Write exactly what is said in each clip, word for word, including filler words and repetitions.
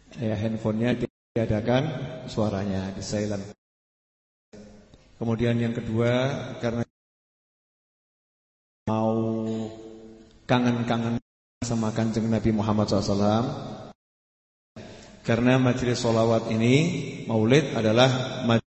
Ya, handphonenya diadakan suaranya di silent. Kemudian yang kedua, karena mau kangen-kangen sama Kanjeng Nabi Muhammad shallallahu alaihi wasallam, karena majelis sholawat ini, maulid adalah majelis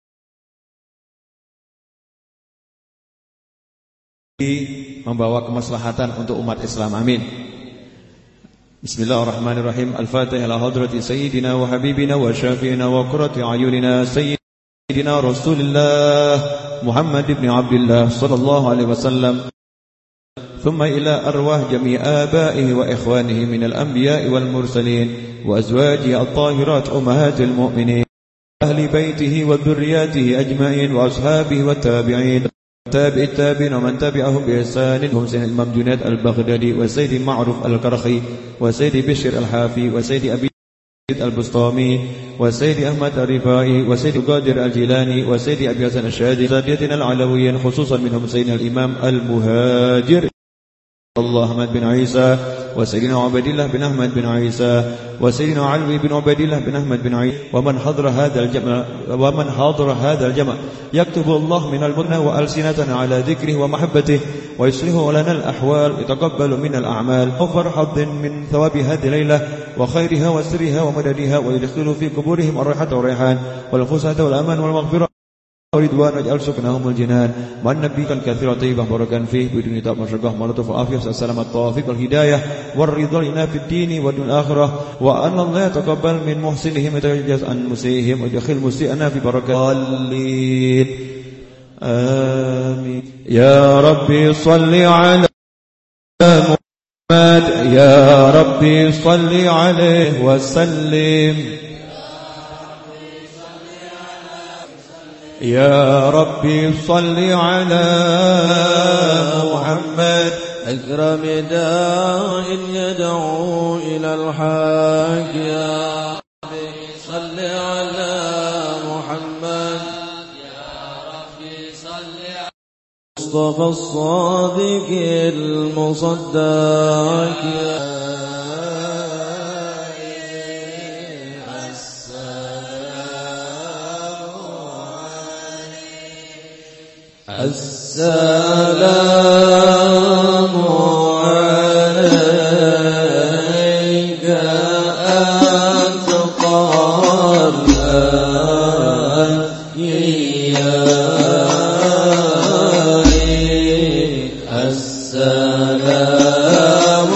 membawa kemaslahatan untuk umat Islam. Amin. Bismillahirrahmanirrahim. Al-Fatihah ala hadrati sayyidina wa habibina wa syafi'ina wa qurrati ayunina sayyidina Rasulillah Muhammad ibn Abdullah sallallahu alaihi wasallam. Thumma ila arwah jami' abaihi wa ikhwanihi minal anbiya'i wal mursalin wa azwajihi at-tahirat ummahatil mu'minin ahli baitihi wa dhurriyyatihi ajma'in wa ashabihi wa tabi'in تابع التابعين ومن تبعهم بإحسان هم سيد الإمام جنيد البغدادي وسيد معروف الكرخي وسيد بشر الحافي وسيد أبي البسطامي وسيد أحمد الرفائي وسيد قادر الجيلاني وسيد أبي حسن الشاذلي سادتنا العلويين خصوصا منهم سيدنا الإمام المهاجر الله أحمد بن عيسى وسيدنا عبد الله بن أحمد بن عيسى وسيدنا علوي بن عبد الله بن أحمد بن عيسى ومن حضر هذا الجمع ومن حضر هذا الجمع يكتب الله من المنى وألسنتنا على ذكره ومحبته ويصلح لنا الأحوال يتقبل من الأعمال وفر حظ من ثواب هذه الليلة وخيرها وسرها ومددها ويدخل في قبورهم الريحة والريحان والفسحة والأمان والمغفرة ورضوان واجعل سكنهم الجنان مع النبي الكثير طيبة بركا فيه بدون تاب مشقة مرتف عافية السلام التوفيق والهداية والرضا لنا في الدين والدنيا الآخرة وأن الله يتقبل من محسنهم ويتجاوز عن مسيئهم ويدخل مسيئنا في بركة الضالين آمين. يا ربي صل على محمد يا ربي صل عليه وسلم يا ربي صل على محمد أكرم داء يدعو إلى الحق يا ربي صل على محمد يا ربي صل على مصطفى الصادق المصدق يا السلام عليك أنت قال السلام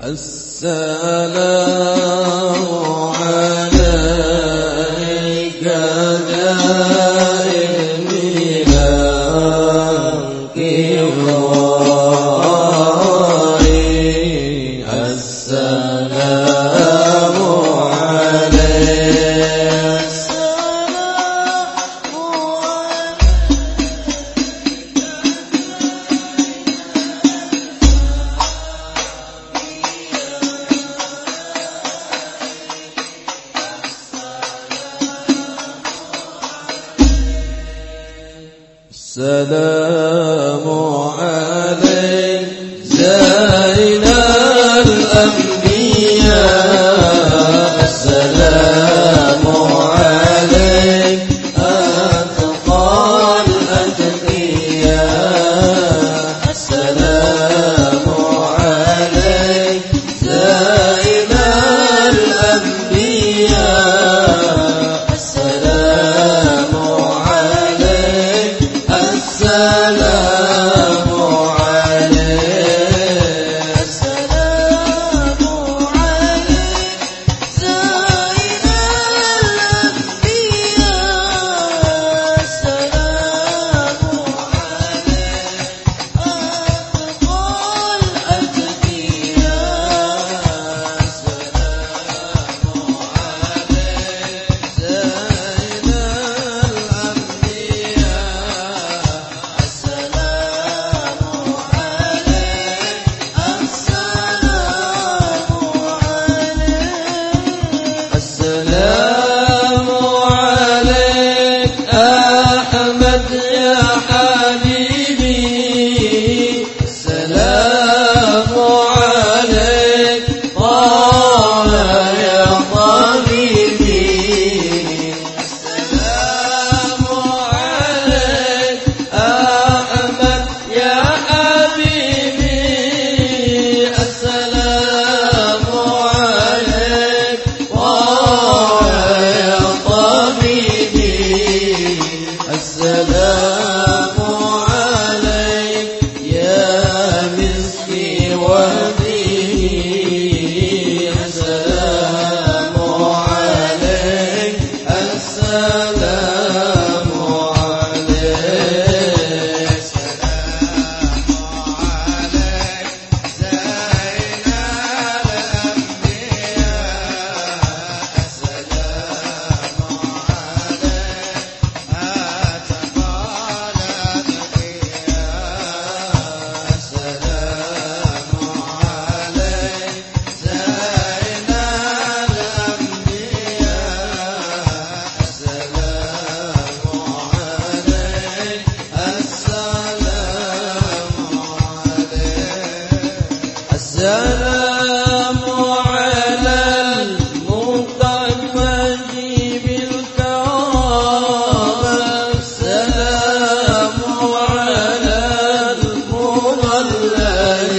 السلام عليك دائم إلى انقضائي السلام عليك السلام عليك زين الأنبياء السلام عليك أتقى الأتقياء السلام عليك زين الأنبياء السلام عليك السلام عليك السلام عليك زين الأنبياء السلام عليك أتقى الأتقياء السلام عليك أحمد يا حبيبي السلام عليك طه يا طبيبي السلام عليك أحمد يا حبيبي السلام عليك طه يا طبيبي السلام عليك يا مسكي وهدي السلام عليك السلام عليك السلام عليك زين الأنبياء السلام عليك أتقى الأتقياء السلام عليك زين الأنبياء السلام عليك السلام عليك السلام على المتمجد بالكرامة السلام على المضلل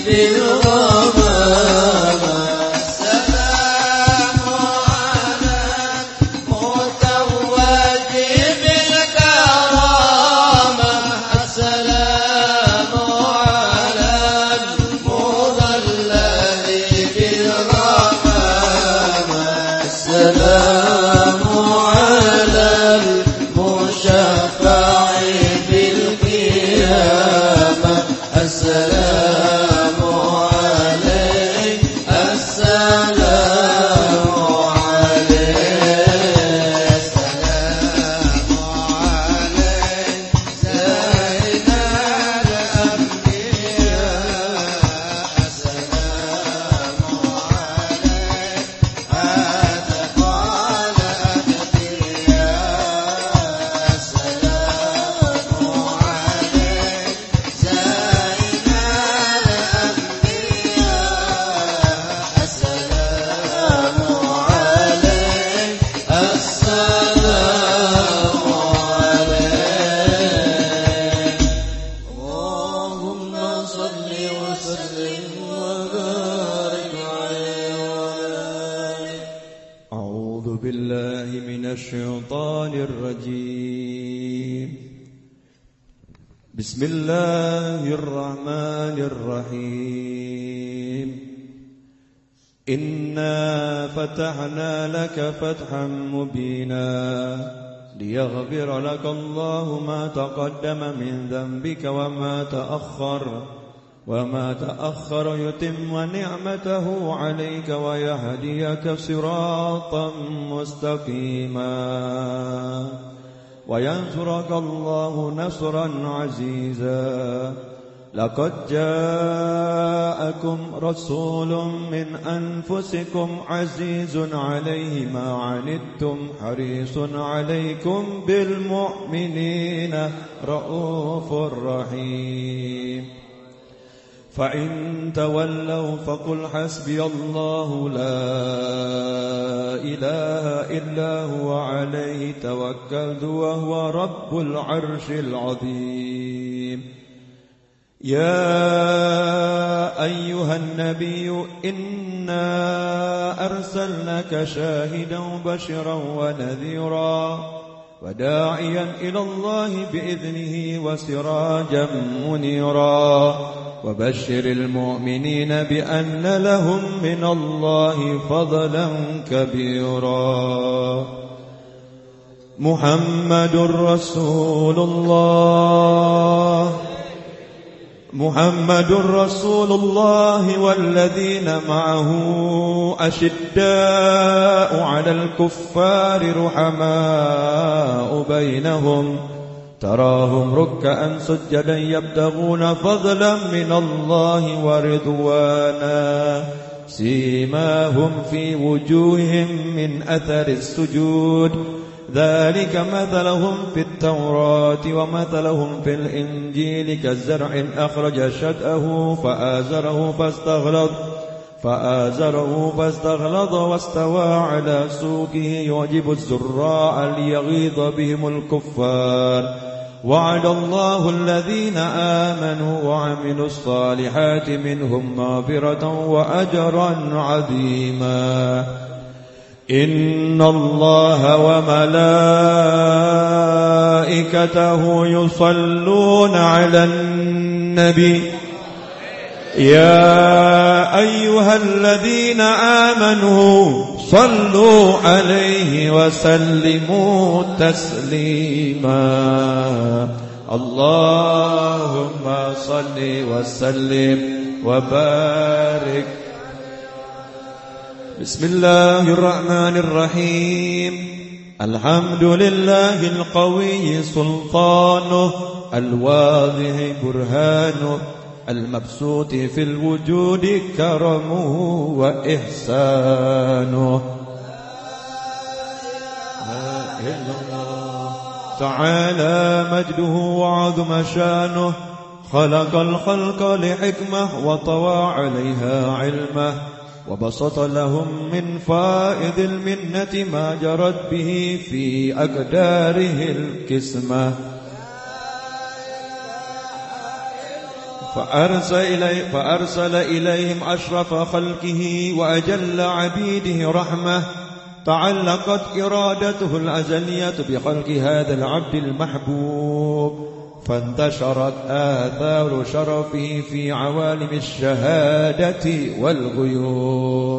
بالغمامة السلام على المتوج بالكرامة السلام على المضلل بالغمامة السلام على المشفع بالقيامة السلام عليك السلام عليك السلام عليك زين الأنبياء السلام عليك أتقى الأتقياء السلام عليك زين الأنبياء السلام عليك السلام عليك اللهم صل وسلم وبارك عليه وعلى أعوذ بالله من الشيطان الرجيم بسم الله الرحمن الرحيم إنا فتحنا لك فتحا مبينا ليغفر لك الله ما تقدم من ذنبك وما تأخر وما تأخر يتم نعمته عليك ويهديك صراطا مستقيما وينصرك الله نصرا عزيزا لقد جاءكم رسول من أنفسكم عزيز عليه ما عنتم حريص عليكم بالمؤمنين رؤوف رحيم فإن تولوا فقل حسبي الله لا إله إلا هو عليه توكلت وهو رب العرش العظيم يا أيها النبي إنا أرسلناك شاهدا وبشرا ونذيرا وداعيا إلى الله بإذنه وسراجا منيرا وبشر المؤمنين بأن لهم من الله فضلا كبيرا محمد رسول الله محمد رسول الله والذين معه أشداء على الكفار رحماء بينهم تراهم ركعا سجدا يبتغون فضلا من الله ورضوانا سيماهم في وجوههم من أثر السجود ذلك مثلهم في التوراة ومثلهم في الإنجيل كالزرع أخرج شطأه فآزره فاستغلظ فآزره فاستغلظ واستوى على سوقه يعجب الزراع ليغيظ بهم الكفار وعد الله الذين آمنوا وعملوا الصالحات منهم مغفرة وأجرا عظيما إن الله وملائكته يصلون على النبي يا أيها الذين آمنوا صلوا عليه وسلموا تسليما اللهم صل وسلم وبارك بسم الله الرحمن الرحيم الحمد لله القوي سلطانه الواضح برهانه المبسوط في الوجود كرمه وإحسانه تعالى مجده وعظم شانه خلق الخلق لحكمة وطوى عليها علمه وبسط لهم من فائض المنة ما جرت به في أقداره الكسمة فأرسل, إلي فأرسل إليهم أشرف خلقه وأجل عبيده رحمة تعلقت إرادته الأزلية بخلق هذا العبد المحبوب فانتشرت آثار شرفه في عوالم الشهادة والغيوب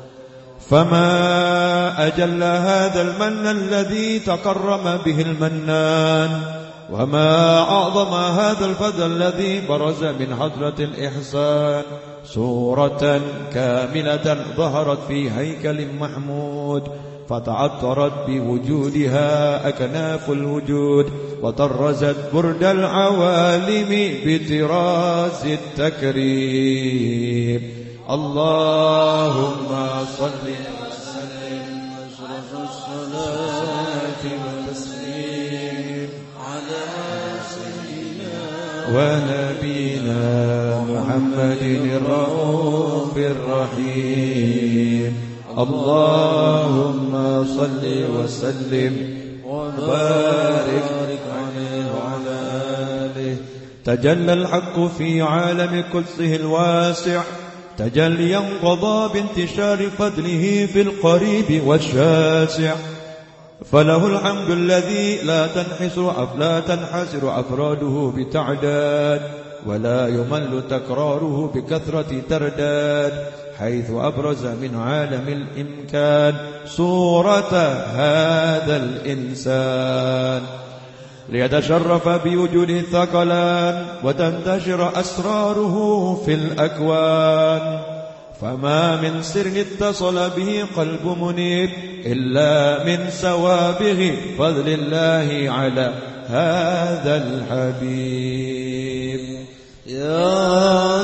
فما أجل هذا المن الذي تكرم به المنان وما أعظم هذا الفضل الذي برز من حضرة الإحسان صورة كاملة ظهرت في هيكل محمود فتعطرت بوجودها أكناف الوجود وطرزت برد العوالم بطراز التكريم اللهم صل وسلم أشرف الصلاة والتسليم على سيدنا ونبينا محمد الرؤوف الرحيم اللهم صل وسلم وبارك عليه وعلى آله تجلى الحق في عالم قدسه الواسع تجليا قضى بانتشار فضله في القريب والشاسع فله الحمد الذي لا تنحصر لا تنحصر أفراده بتعداد ولا يمل تكراره بكثرة ترداد حيث أبرز من عالم الإمكان صورة هذا الإنسان ليتشرف بوجود الثقلان وتنتشر أسراره في الأكوان. فما من سر اتصل به قلب منيب إلا من سوابغ فضل الله على هذا الحبيب. يا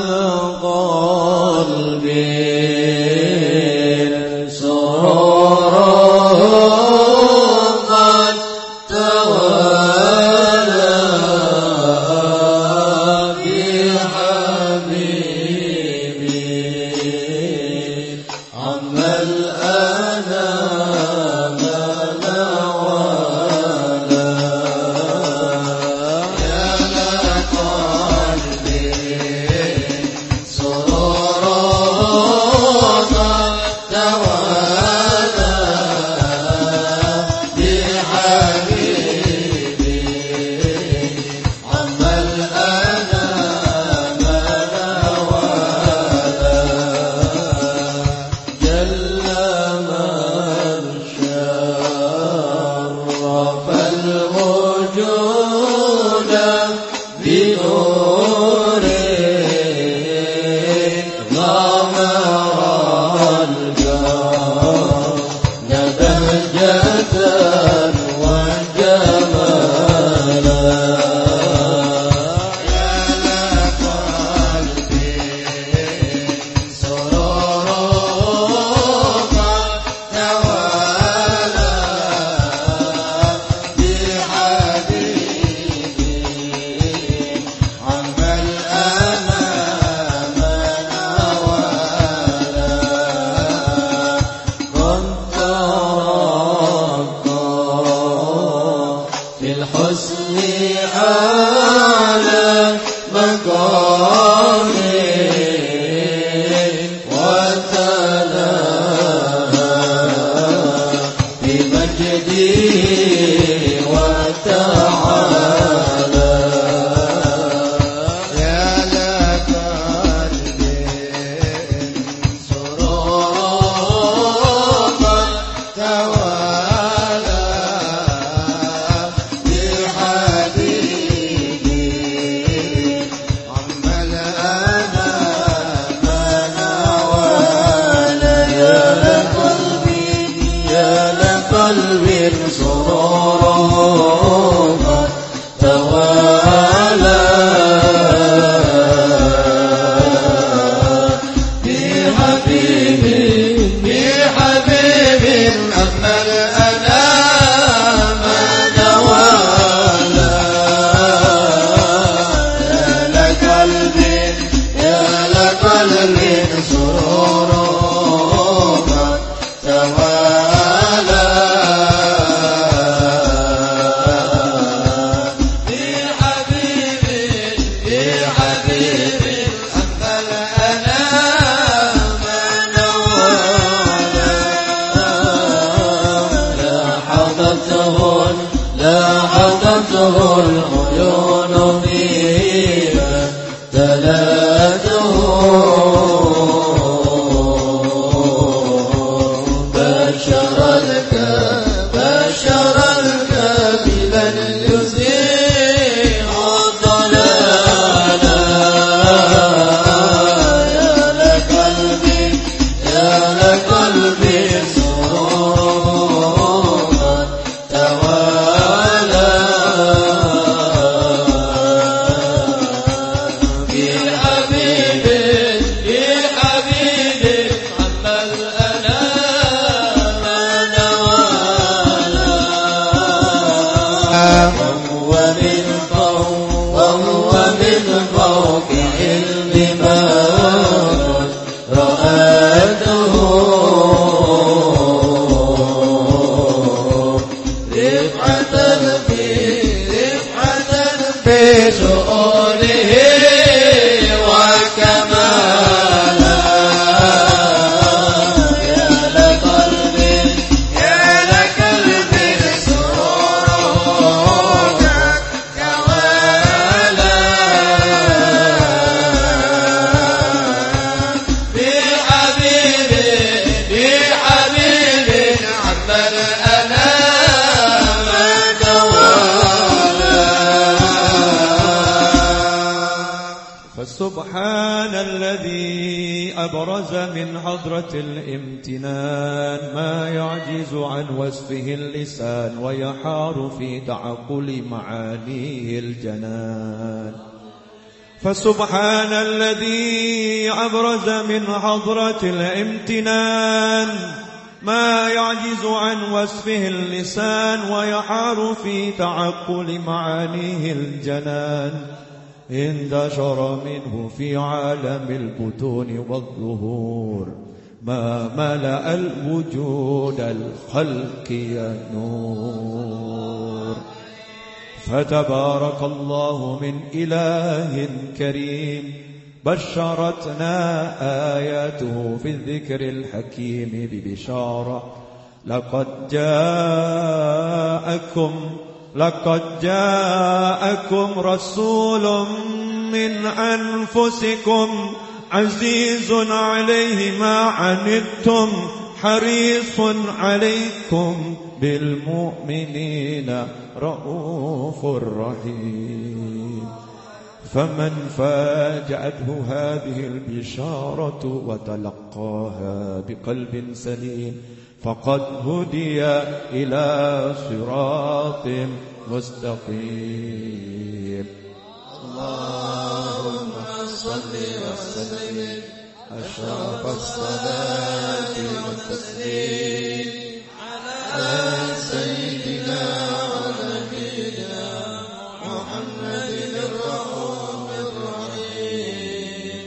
قلبي سرور قد توالى بحبيبي عما الأنام نوالا. يا قلبي سرور قد توالى بحبيبي عما الأنام نوالا. جل من شرف الوجود بنوره غمر الكون بهجة وجمالا. يا قلبي سرور قد توالى بحبيبي عما الأنام نوالا. كنت ربا في الحسن على مقامي وتناهى بمجدي وتعالى. يا قلبي سرور قد توالى بحبيبي عما الأنام نوالا. يا قلبي يا قلبي سرور قد توالى بحبيبي بحبيبي عما الأنام نوالا. يا قلبي يا قلبي سرور قد توالى بحبيبي بحبيبي عما الأنام نوالا. لا حضرته لا حضرته العيون فيما تلاته بشر لك بشر لك بمن يزيع الضلالا. يا لقلبي يا لقلبي سرور قد توالى بحبيبي بحبيبي عما الأنام نوالا. وهو من فوق وهو من فوق علم ما رأته رفعة في رفعة في شؤونه وكمالا. يا لقلبي يا لقلبي سرور قد توالى بحبيبي فسبحان الذي أبرز من حضرة الامتنان ما يعجز عن وصفه اللسان ويحار في تعقل معانيه الجنان. فسبحان الذي أبرز من حضرة الامتنان ما يعجز عن وصفه اللسان ويحار في تعقل معانيه الجنان. انتشر منه في عالم البطون والظهور ما ملأ الوجود الخلق يا نور. فتبارك الله من إله كريم بشرتنا آياته في الذكر الحكيم ببشارة لقد جاءكم لقد جاءكم رسول من أنفسكم عزيز عليه ما عنتم حريص عليكم بالمؤمنين رؤوف رحيم. فمن فاجأته هذه البشارة وتلقاها بقلب سليم فقد هدي إلى صراط مستقيم. اللهم صل وسلم أشرف الصلاة والتسليم على سيدنا ونبينا محمد الرؤوف الرحيم.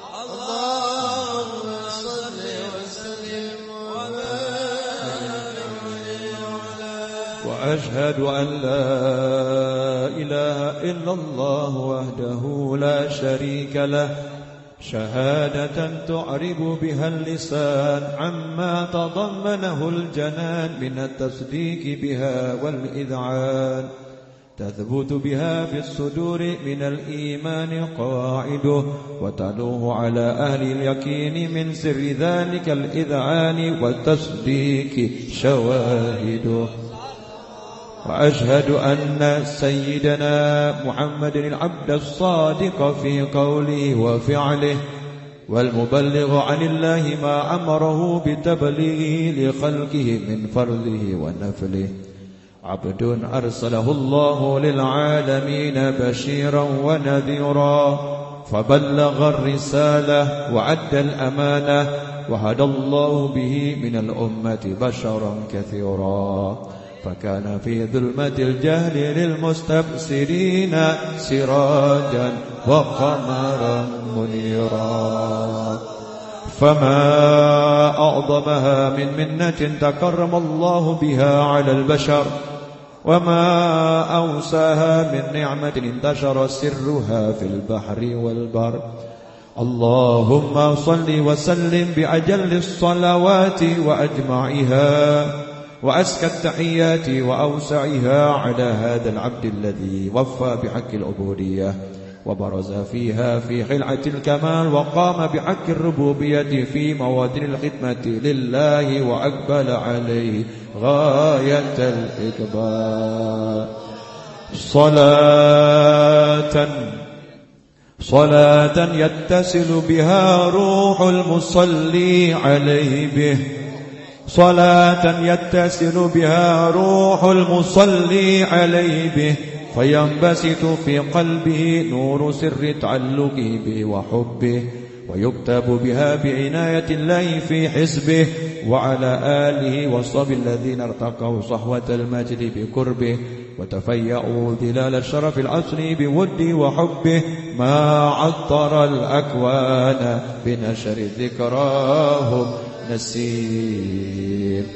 اللهم صل وسلم وبارك عليه وأشهد أن لا إله إلا الله وحده لا شريك له شهادة تعرب بها اللسان عما تضمنه الجنان من التصديق بها والإذعان تثبت بها في الصدور من الإيمان قواعده وتلوه على أهل اليقين من سر ذلك الإذعان والتصديق شواهده. وأشهد أن سيدنا محمد العبد الصادق في قوله وفعله والمبلغ عن الله ما أمره بتبليغه لخلقه من فرضه ونفله عبد أرسله الله للعالمين بشيرا ونذيرا فبلغ الرسالة وعد الأمانة وهدى الله به من الأمة بشرا كثيرا فكان في ظلمة الجهل للمستبصرين سراجا وقمرا منيرا. فما أعظمها من منة تكرم الله بها على البشر وما أوساها من نعمة انتشر سرها في البحر والبر. اللهم صل وسلم بأجل الصلوات وأجمعها وأزكى التحيات وأوسعها على هذا العبد الذي وفى بحق العبودية وبرز فيها في خلعة الكمال وقام بحق الربوبية في موادن الخدمة لله وأقبل عليه غاية الإقبال. صلاة صلاة يتصل بها روح المصلي عليه به صلاة يتصل بها روح المصلي عليه به فينبسط في قلبه نور سر تعلقه به وحبه ويكتب بها بعناية الله في حزبه وعلى آله وصحبه الذين ارتقوا صحوة المجد بقربه وتفيأوا ظلال الشرف الأصلي بوده وحبه ما عطر الأكوان بنشر ذكراهم نسيم.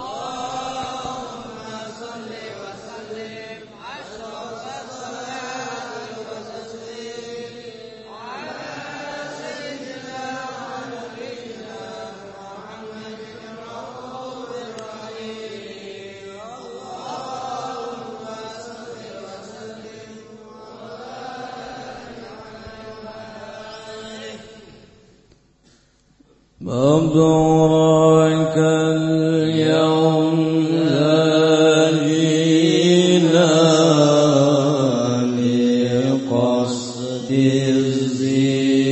مبروك اليوم الذي لقصد الزين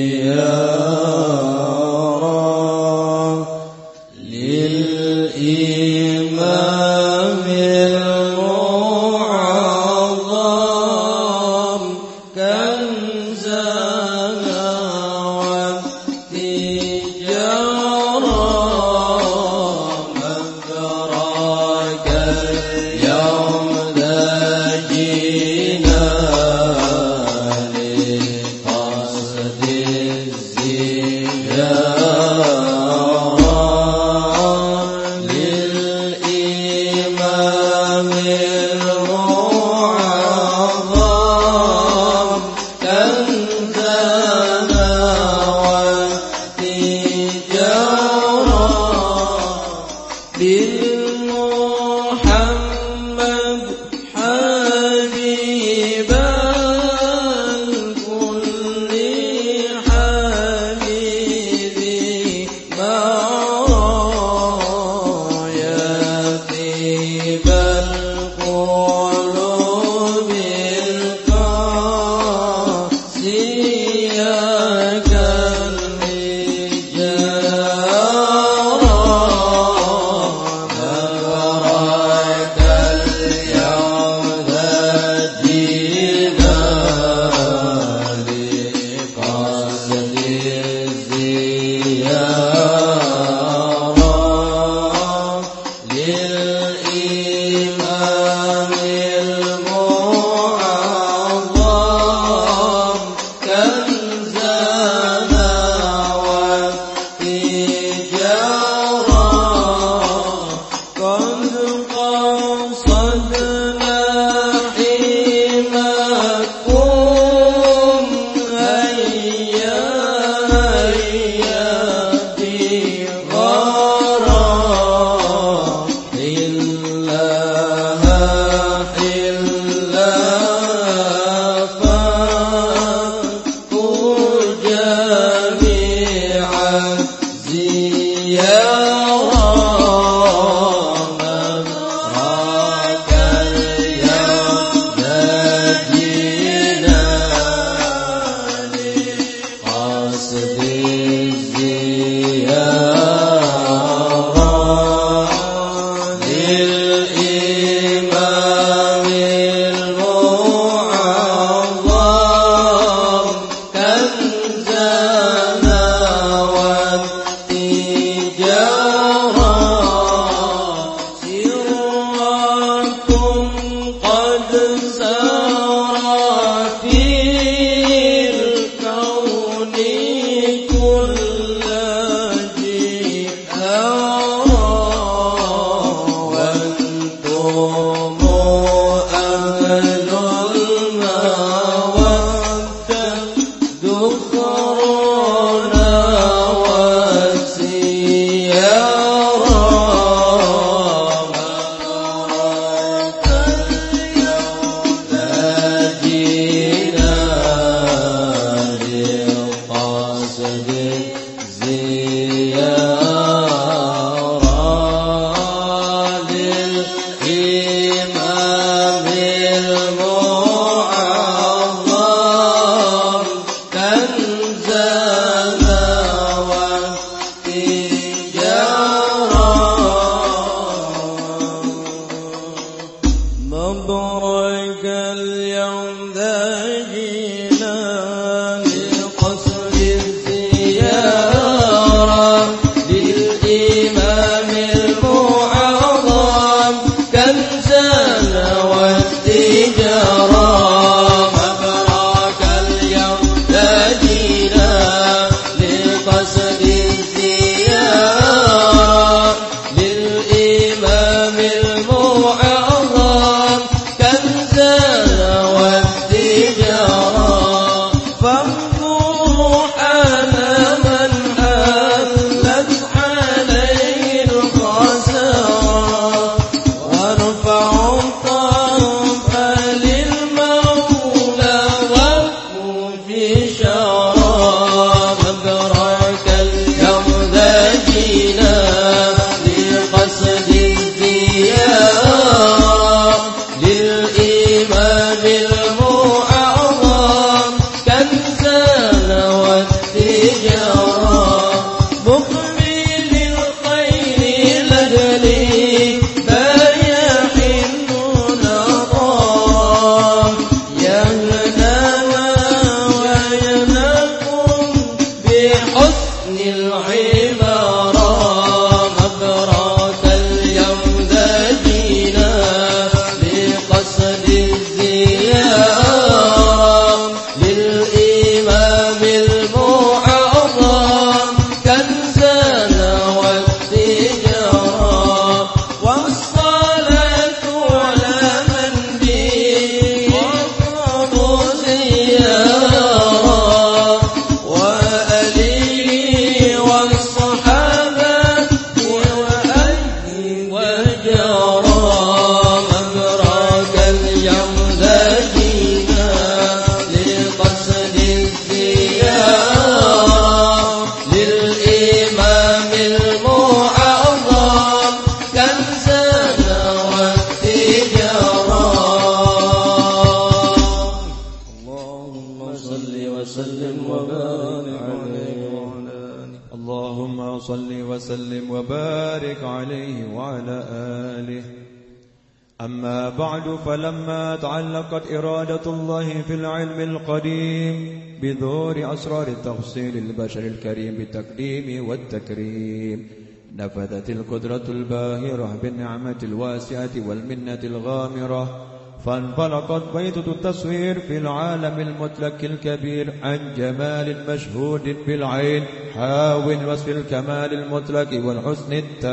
أما بعد، فلما تعلقت إرادة الله في العلم القديم بظهور أسرار تفصيل البشر الكريم بالتقديم والتكريم، نفذت القدرة الباهرة بالنعمة الواسعة والمنة الغامرة، فانفلقت بيضة التصوير في العالم المطلق الكبير عن جمال مشهود بالعين حاوٍ وصف الكمال المطلق والحسن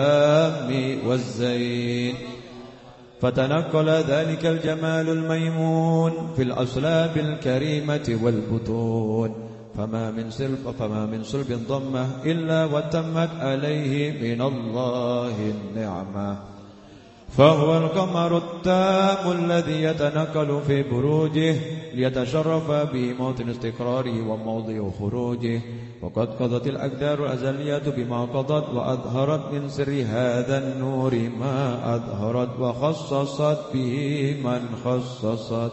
التام والزين، فتنقل ذلك الجمال الميمون في الأصلاب الكريمة والبطون، فما من صلب فما من صلب ضمه إلا وتمت عليه من الله النعمة، فهو القمر التام الذي يتنقل في بروجه ليتشرف به موطن استقراره وموضع خروجه، وقد قضت الأقدار الأزلية بما قضت، وأظهرت من سر هذا النور ما أظهرت، وخصصت به من خصصت،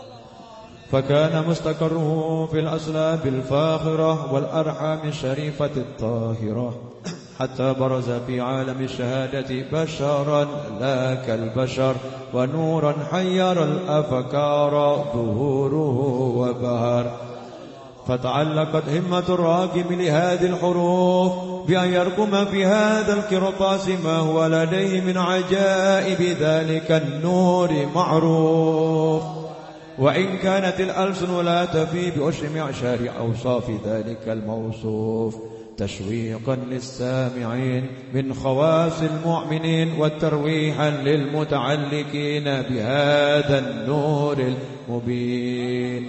فكان مستقره في الأسلاب الفاخرة والأرحام الشريفة الطاهرة، حتى برز في عالم الشهادة بشرا لا كالبشر، ونورا حير الأفكار ظهوره وبهر، فتعلقت همة الراكب لهذه الحروف بأن يرقم في هذا القرطاس ما هو لديه من عجائب ذلك النور معروف، وإن كانت الألسن لا تفي بأشر معشار أوصاف ذلك الموصوف، تشويقا للسامعين من خواص المؤمنين، وترويحا للمتعلقين بهذا النور المبين،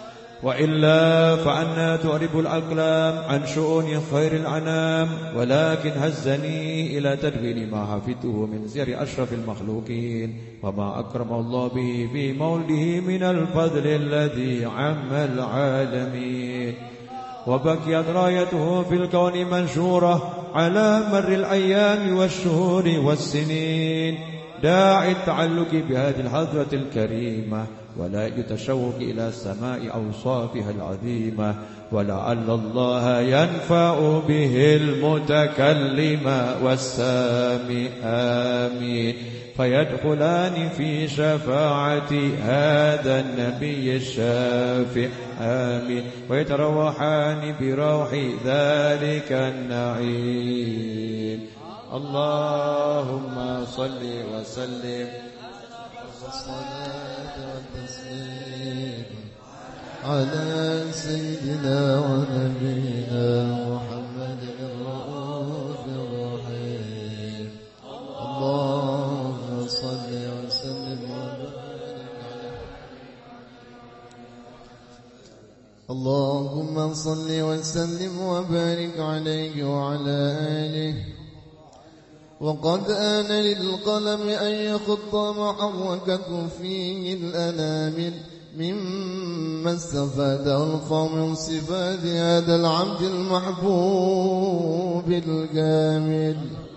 وإلا فأنا تعرب الأقلام عن شؤون خير الأنام، ولكن هزني إلى تدوين ما حفظته من سير أشرف المخلوقين، وما أكرم الله به في مولده من الفضل الذي عم العالمين، وبقيت رايته في الكون منشورة على مر الأيام والشهور والسنين، داعي التعلق بهذه الحضرة الكريمة ولا يتشوق إلى سماء أوصافها العظيمة، ولعل الله ينفع به المتكلم والسامع آمين، فيدخلان في شفاعة هذا النبي الشافع آمين، ويتروحان بروح ذلك النعيم. اللهم صل وسلم والصلاة والتسليم على سيدنا ونبينا محمد الرؤوف الرحيم. اللهم صل وسلم وبارك عليه. اللهم صل وسلم وبارك عليه وعلى آله. وقد آن للقلم أن يخط ما حركته فيه الأنامل مما استفاد القوم من صفات هذا العبد المحبوب الكامل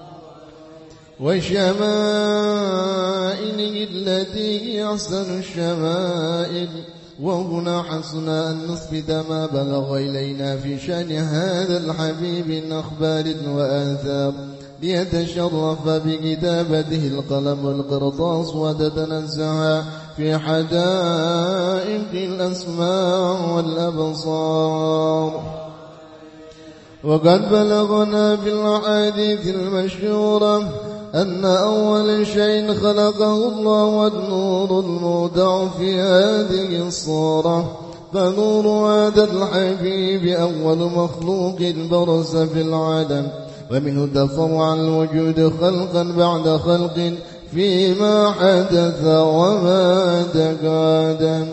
وشمائله التي هي أحسن الشمائل. وهنا حسن أن نثبت ما بلغ إلينا في شأن هذا الحبيب من أخبار وآثار، ليتشرف بكتابته القلم والقرطاس وتتنزه في حدائق الأسماع والأبصار. وقد بلغنا في الأحاديث المشهورة أن أول شيء خلقه الله النور المودع في هذه الصورة، فنور هذا الحبيب أول مخلوق برز في العالم، ومنه تفرع الوجود خلقا بعد خلق فيما حدث وما تقادم.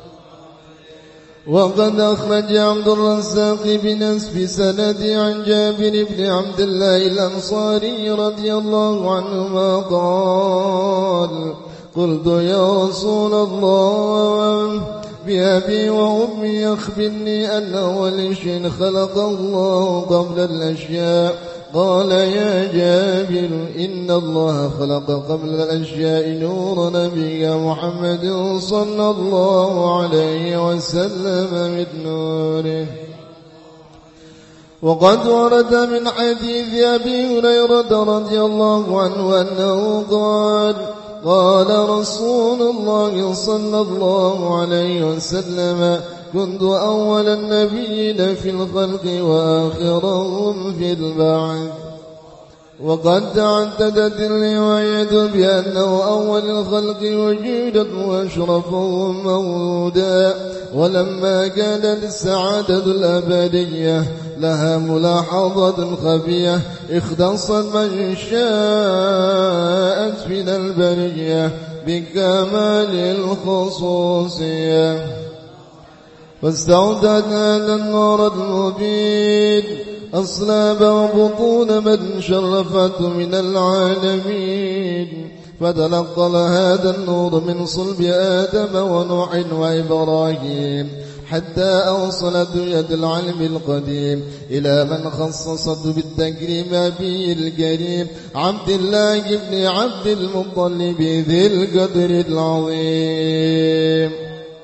وقد أخرج عبد الرزاق بنسب سند عن جابر بن عبد الله الأنصاري رضي الله عنهما قال: قلت يا رسول الله بأبي وأمي أخبرني أن أول شيء خلق الله قبل الأشياء. قال: يا جابر إن الله خلق قبل الأشياء نور نبي محمد صلى الله عليه وسلم من نوره. وقد ورد من حديث أبي هريرة رضي الله عنه أنه قال: قال رسول الله صلى الله عليه وسلم: كنت أول النبيين في الخلق وآخرهم في البعث. وقد تعددت الرواية بأنه أول الخلق وجودا وأشرفهم مولودا، ولما كانت السعادة الأبدية لها ملاحظة خفية اختصت من شاءت من البرية بكمال الخصوصية، فاستودعت هذا النور المبين أصلاب وبطون من شرفته من العالمين، فتنقل هذا النور من صلب آدم ونوح وإبراهيم حتى أوصلت يد العلم القديم إلى من خصصته بالتكريم أبي الكريم عبد الله بن عبد المطلب ذي القدر العظيم.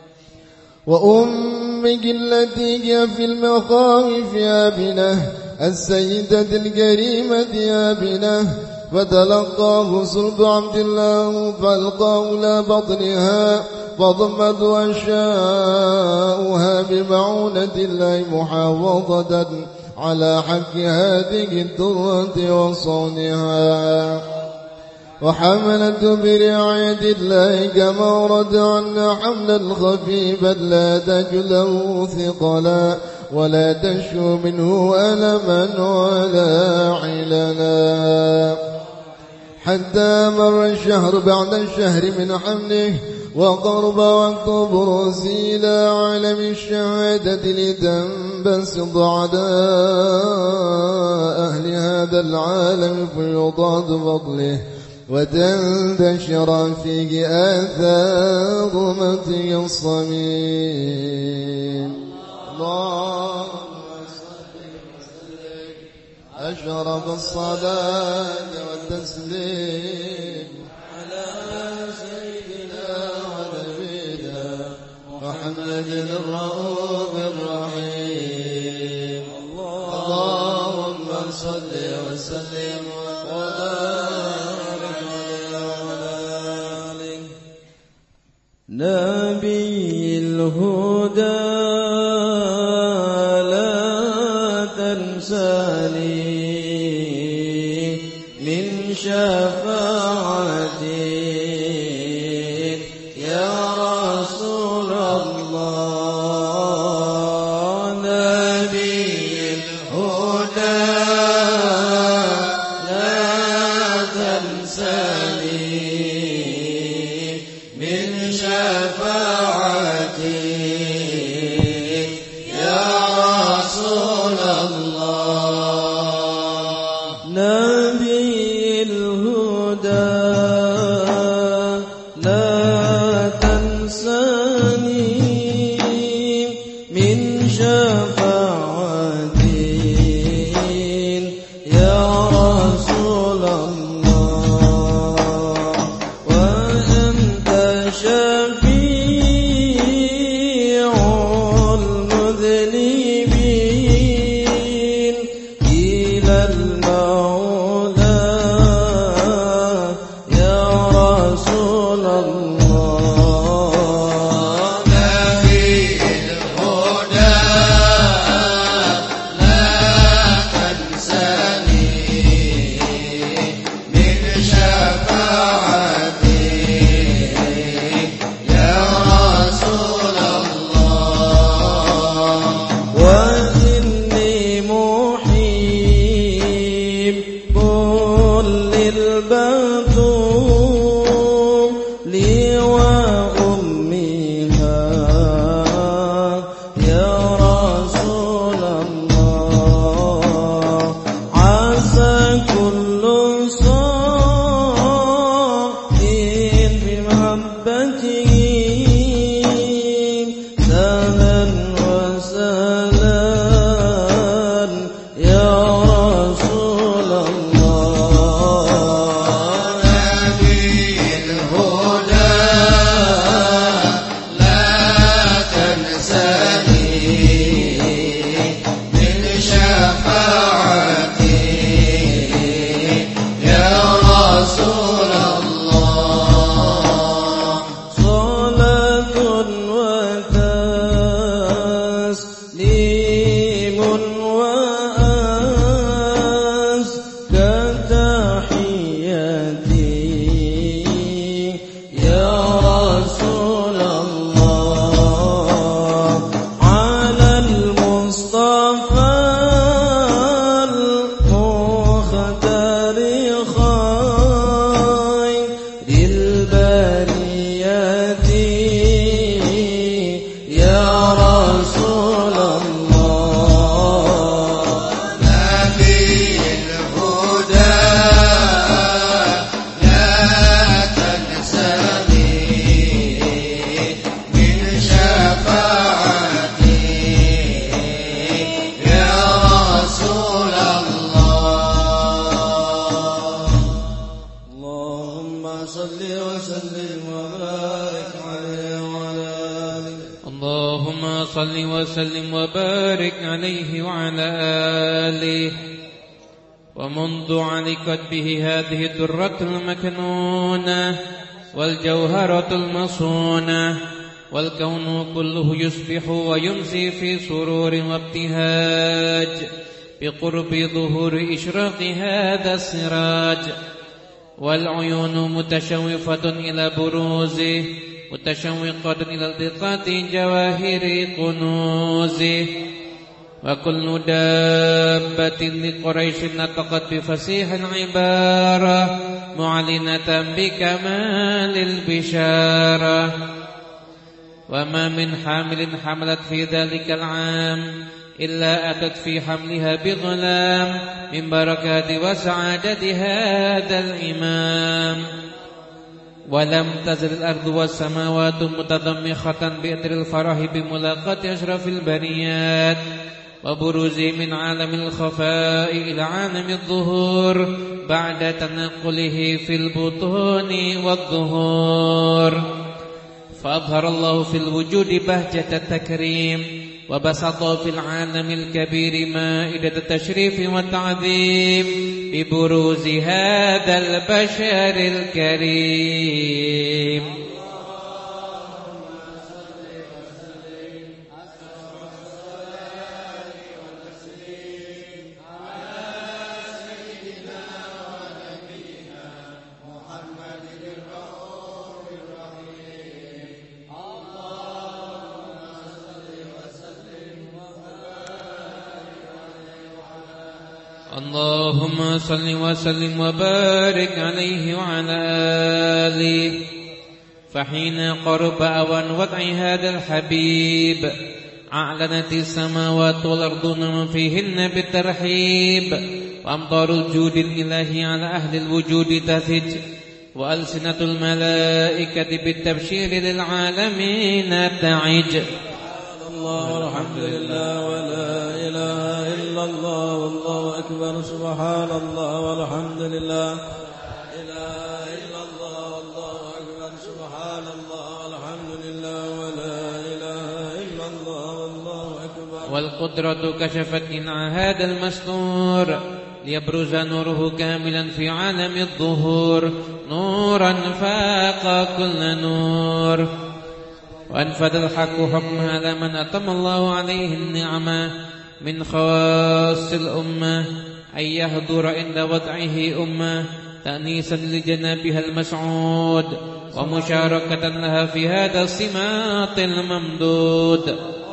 وأمك التي هي في المخاوف آمنة السيدة الكريمة آمنة، فتلقاه صلب عبد الله فألقاه إلى بطنها فضمت أشاؤها بمعونة الله محافظة على حق هذه الدرة وصونها، وحملت برعاية الله كما ورد عنا حملا خفيفا لا تجله ثقلا ولا تشو منه ألما ولا عللا، حتى مر الشهر بعد الشهر من حمله وقرب وقت بروزه إلى عالم الشهادة لتنبسط عداء أهل هذا العالم فيضاد فضله وتنتشر فيه آثار متي الصميم. اللهم صل وسلم أشرف الصلاة والتسليم على سيدنا ونبينا محمد الرؤوف الرحيم. اللهم صل وسلم وبارك عليه. نبي الهدى لا تنساني من شفاعتك يا رسول الله. نبي الهدى لا تنساني من شفاعتك يا رسول الله. نبي الهدى لا تنساني من شفاعتك يا رسول الله. وأنت شفيع المذنبين إلى المولى يا رسول الله. نبي الهدى لا تنساني من شفاعتك يا رسول الله. وإني محب للبتول وأمها يا رسول الله. عسى كل صائم بمحبته سهلا وسهلا يا رسول الله. نبي الهدى لا تنساني من شفاعتك يا رسول الله. صلاة وتسليم وأزكى تحياتي يا رسول الله على المصطفى المختار خير البرية يا رسول الله. نبي الهدى لا تنساني من شفاعتك يا رسول الله. اللهم صل وسلم وبارك عليه وعلى آله. اللهم صل وسلم وبارك عليه وعلى آله. ومنذ علقت به هذه الدرة المكنونة والجوهرة المصونة والكون كله يصبح ويمسي في سرور وابتهاج بقرب ظهور إشراق هذا السراج. والعيون متشوفة إلى بروزه متشوقة إلى التقاط جواهر كنوزه. وكل دابة لقريش نطقت بفصيح العبارة معلنة بكمال البشارة. وما من حامل حملت في ذلك العام إلا أتت في حملها بغلام من بركات وسعادة هذا الإمام. ولم تزل الأرض والسماوات متضمخة بأثر الفرح بملاقاة أشرف البريات وبروزه من عالم الخفاء إلى عالم الظهور بعد تنقله في البطون والظهور. فأظهر الله في الوجود بهجة التكريم وبسط في العالم الكبير مائدة التشريف والتعظيم ببروز هذا البشر الكريم. اللهم صل وسلم وبارك عليه وعلى آله. فحين قرب أوان وضع هذا الحبيب أعلنت السماوات والأرض ومن فيهن بالترحيب، وأمطار الجود الإلهي على أهل الوجود تثج، وألسنة الملائكة بالتبشير للعالمين تعج. الله الحمد لله ولا إله إلا الله والله أكبر سبحان الله والحمد لله لا إله إلا الله والله أكبر سبحان الله والحمد لله ولا إله إلا الله والله أكبر. والقدرة كشفت عن هذا المستور ليبرز نوره كاملا في عالم الظهور، نورا فاق كل نور. وأنفذ الحق حكمه على من أتم الله عليه النعمة من خواص الأمة أن يهدر عند وضعه أمة تأنيسا لجنابها المسعود ومشاركة لها في هذا الصماط الممدود.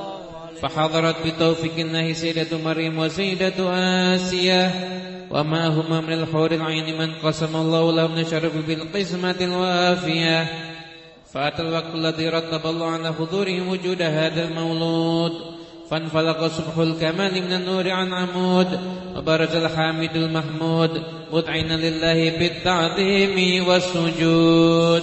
فحضرت بتوفيق الله سيدة مريم وسيدة آسيا وما هما من الحور العين من قسم الله لهم نشرف بالقسمة الوافية. فأتى الوقت الذي رتب الله على حضورهم وجود هذا المولود، فانفلق صبح الكمال من النور عن عمود، وبرز الحامد المحمود مدعين لله بالتعظيم والسجود.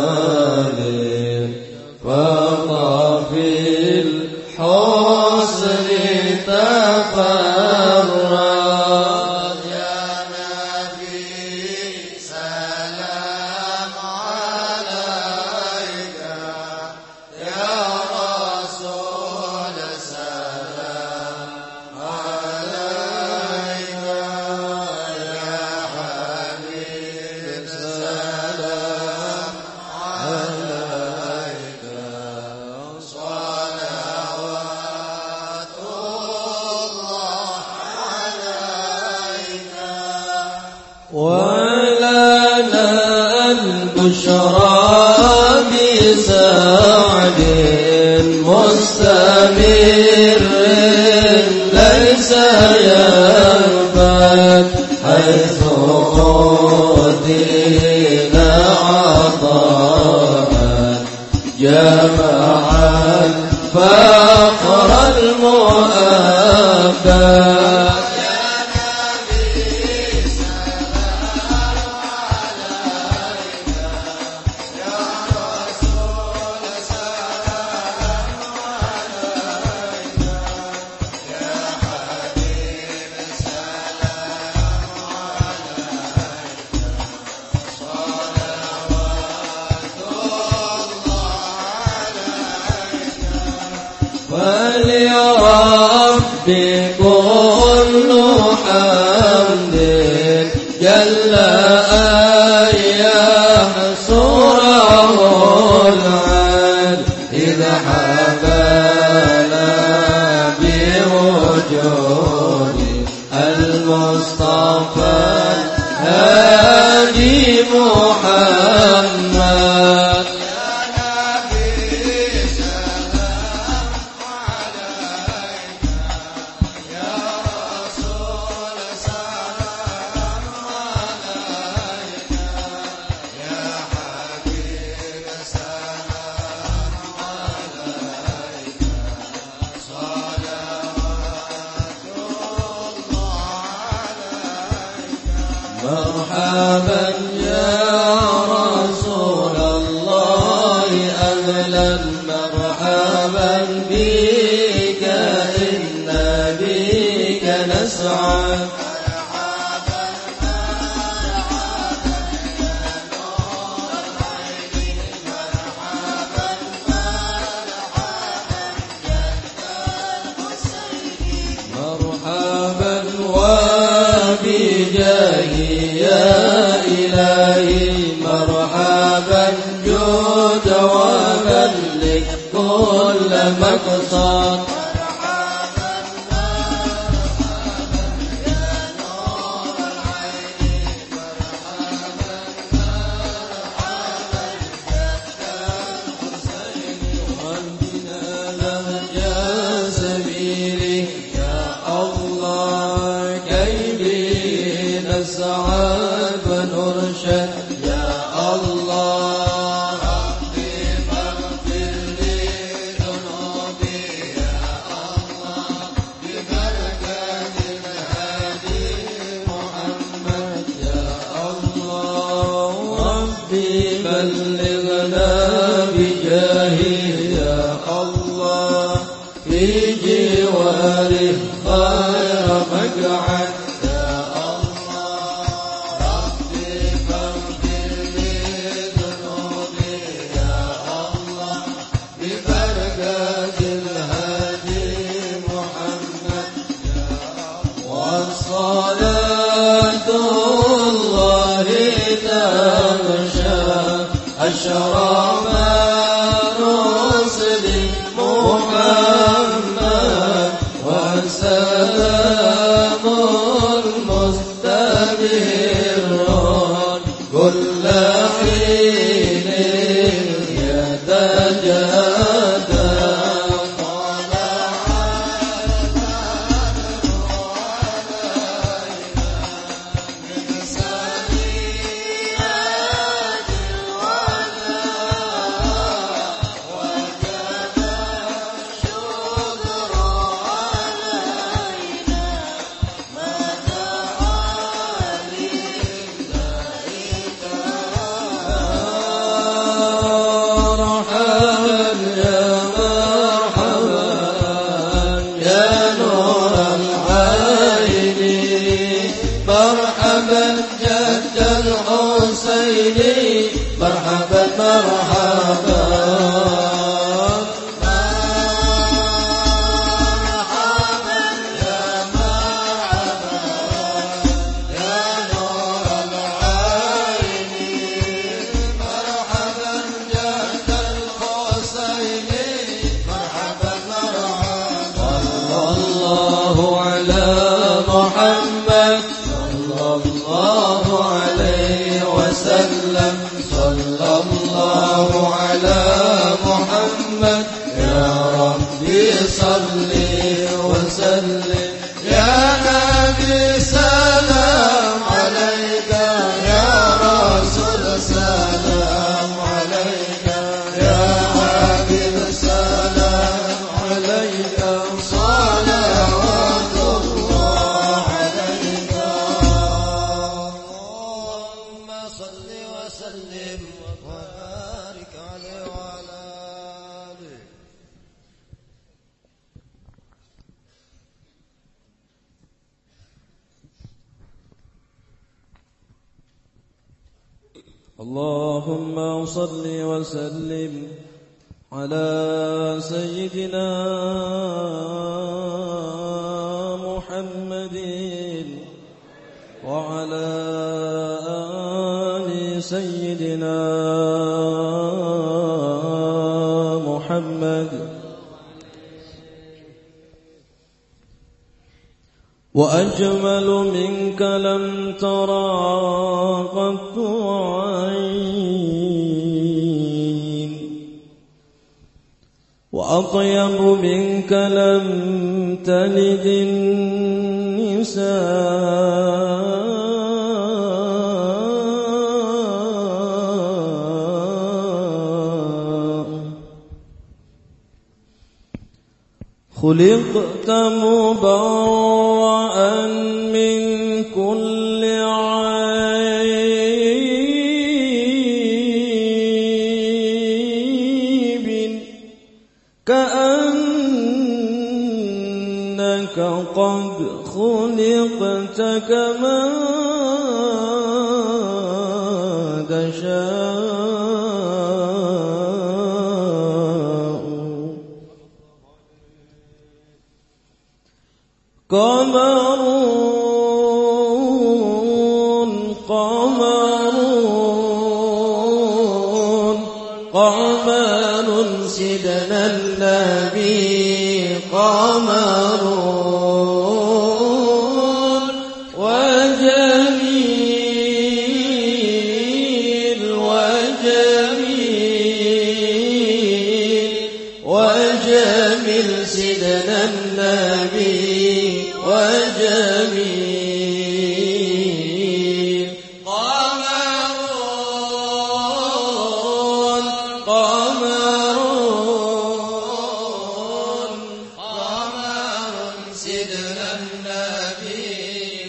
فطف الحسن ولنا البشرى بسعد مستمر ليس ينفد حيث أوتينا عطاء جمعا فقر المؤبد. بكل حمد جل أن يحصره العد إذا حبانا بوجود المصطفى هادي محمد. مرحبا يا رسول الله أهلا مرحبا بك إن بك نسعد. مرحبا وبجاهي يا إلهي مرحبا جود وبلغ كل مقصد. نسعد ونرشد يا الله. ربي فاغفر لي ذنوبي يا الله ببركة الهادي محمد يا الله. ربي بلغنا بجاهه يا الله في جواره خير مقعد. صلاة الله تغشى أشرف رسل محمد وسلام المستبر كل حين يتجدد. مرحبا جد الحسين مرحبا مرحبا. الله على محمد صلى الله اللهم صل وسلم على سيدنا محمد وعلى آل سيدنا محمد وأجمل منك لم ترى قط عين وأطيب منك لم تلد النساء خلقت مبرأ من كل عيب كأنك قد خلقت كما تشاء قمرون قمرون قمر سيدنا النبي قمرون وجميل وجميل وجميل سيدنا النبي وجميل قمرون قمرون قمر سيدنا النبي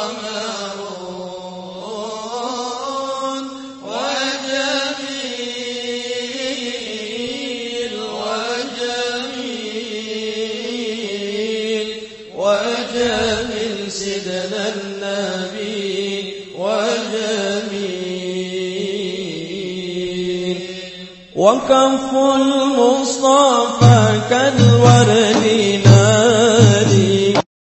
قمرون وجميل وجميل وجميل سيدنا النبي وجميل وكف المصطفى كالورد نادي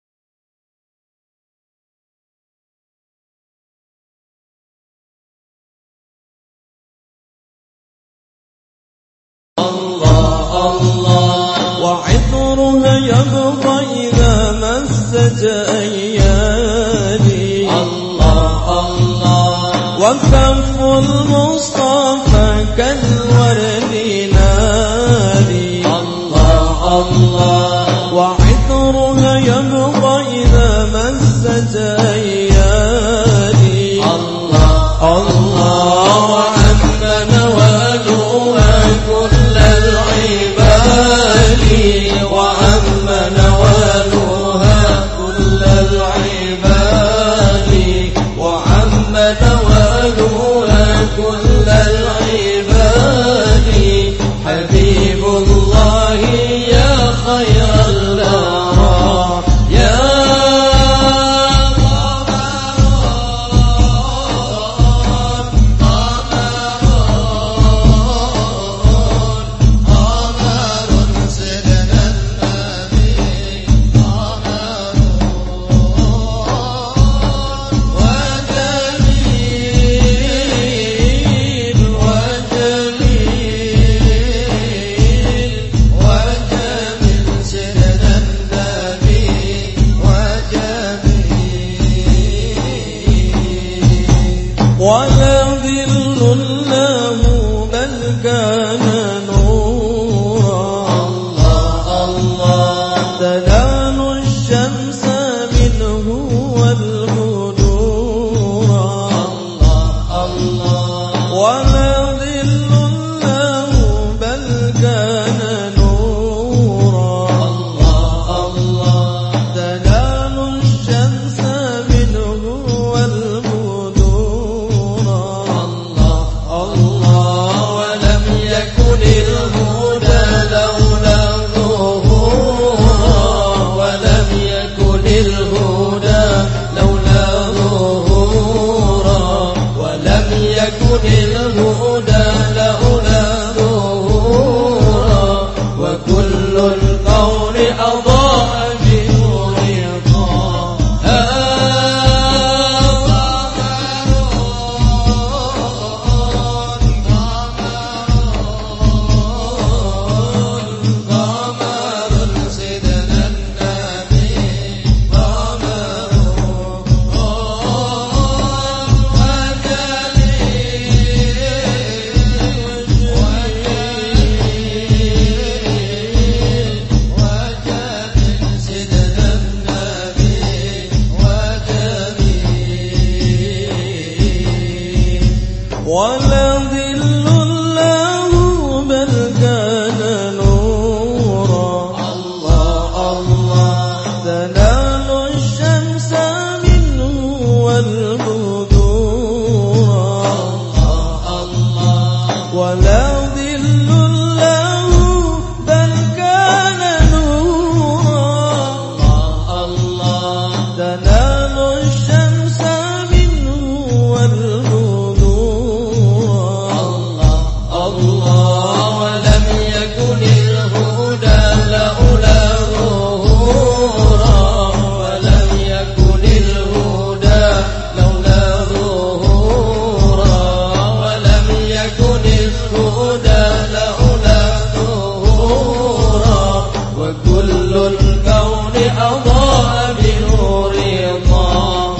الله الله وعطرها يبقى إذا مست أيادي الله الله وكف المصطفى كالورد نادي الله الله وعطرها يبقى إذا مست أيادي الله الله وعم نوالها كل العباد وعم نوالها كل العباد وعم نوالها كل العباد حبيب الله يا خير الورى يا ولا ظل له بل كان نورا الله الله تلال الشمس منه والبدورا الله الله ولا ظل له بل كان نورا الله الله تلال الشمس منه والبدورا الشمس منه والغدو الله الله ولم يكن الهدى لولا ظهورا ولم يكن الهدى لولا ظهورا ولم يكن الهدى لولا ظهورا وكل الكون أضاء بنور طه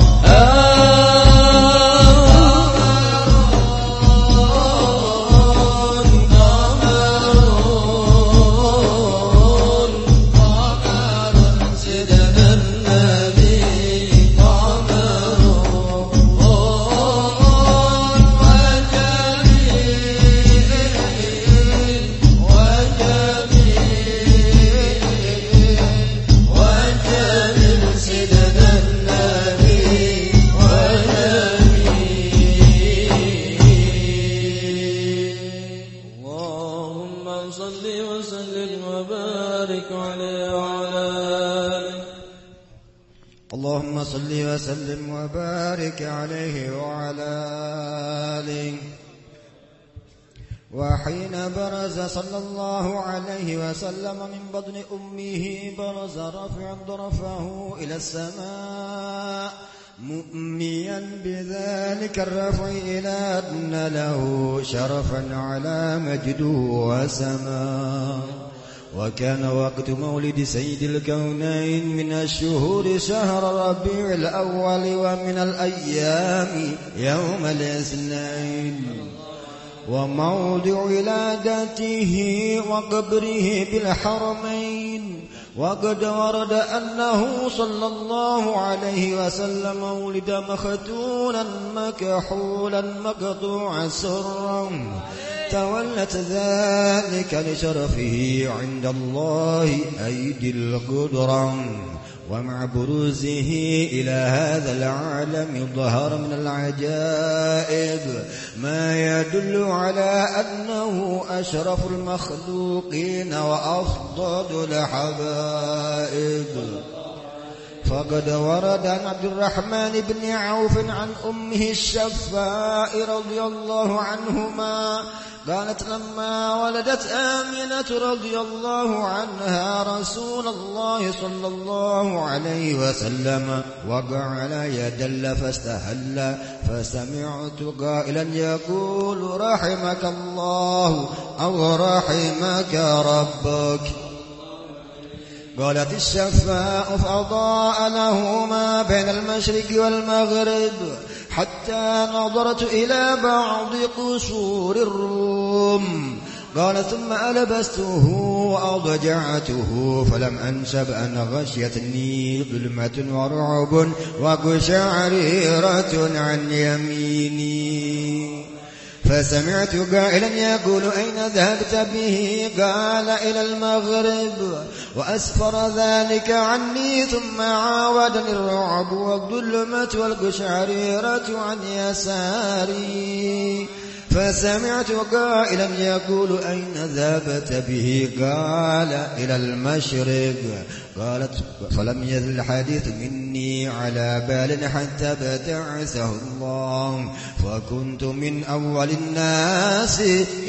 اللهم صل وسلم وبارك عليه وعلى آله. وحين برز صلى الله عليه وسلم من بطن أمه برز رافعا ضرفه إلى السماء مؤميا بذلك الرفع إلى أن له شرفا على مجده وسماه. وكان وقت مولد سيد الكونين من الشهور شهر ربيع الأول ومن الأيام يوم الاثنين. وموضع ولادته وقبره بالحرمين. وقد ورد أنه صلى الله عليه وسلم ولد مختونا مكحولا مقطوع سرا تولت ذلك لشرفه عند الله أيدي القدرة. ومع بروزه إلى هذا العالم ظهر من العجائب ما يدل على أنه أشرف المخلوقين وأفضل الحبائب. فقد ورد عن عبد الرحمن بن عوف عن أمه الشفاء رضي الله عنهما قالت لما ولدت آمنة رضي الله عنها رسول الله صلى الله عليه وسلم وقع على يدل فاستهل فسمعت قائلا يقول رحمك الله أو رحمك ربك. قالت الشفاء فأضاء له ما بين المشرق والمغرب حتى نظرت إلى بعض قصور الروم. قال ثم ألبسته وأضجعته فلم أنشب أن غشيتني ظلمة ورعب وقشعريرة عن يميني. فسمعت قائلا يقول أين ذهبت به؟ قال إلى المغرب. وأسفر ذلك عني ثم عاودني الرعب والظلمة والقشعريرة عن يساري. فسمعت قائلا يقول أين ذهبت به؟ قال إلى المشرق. قالت فلم يزل الحديث مني على بال حتى ابتعثه الله فكنت من أول الناس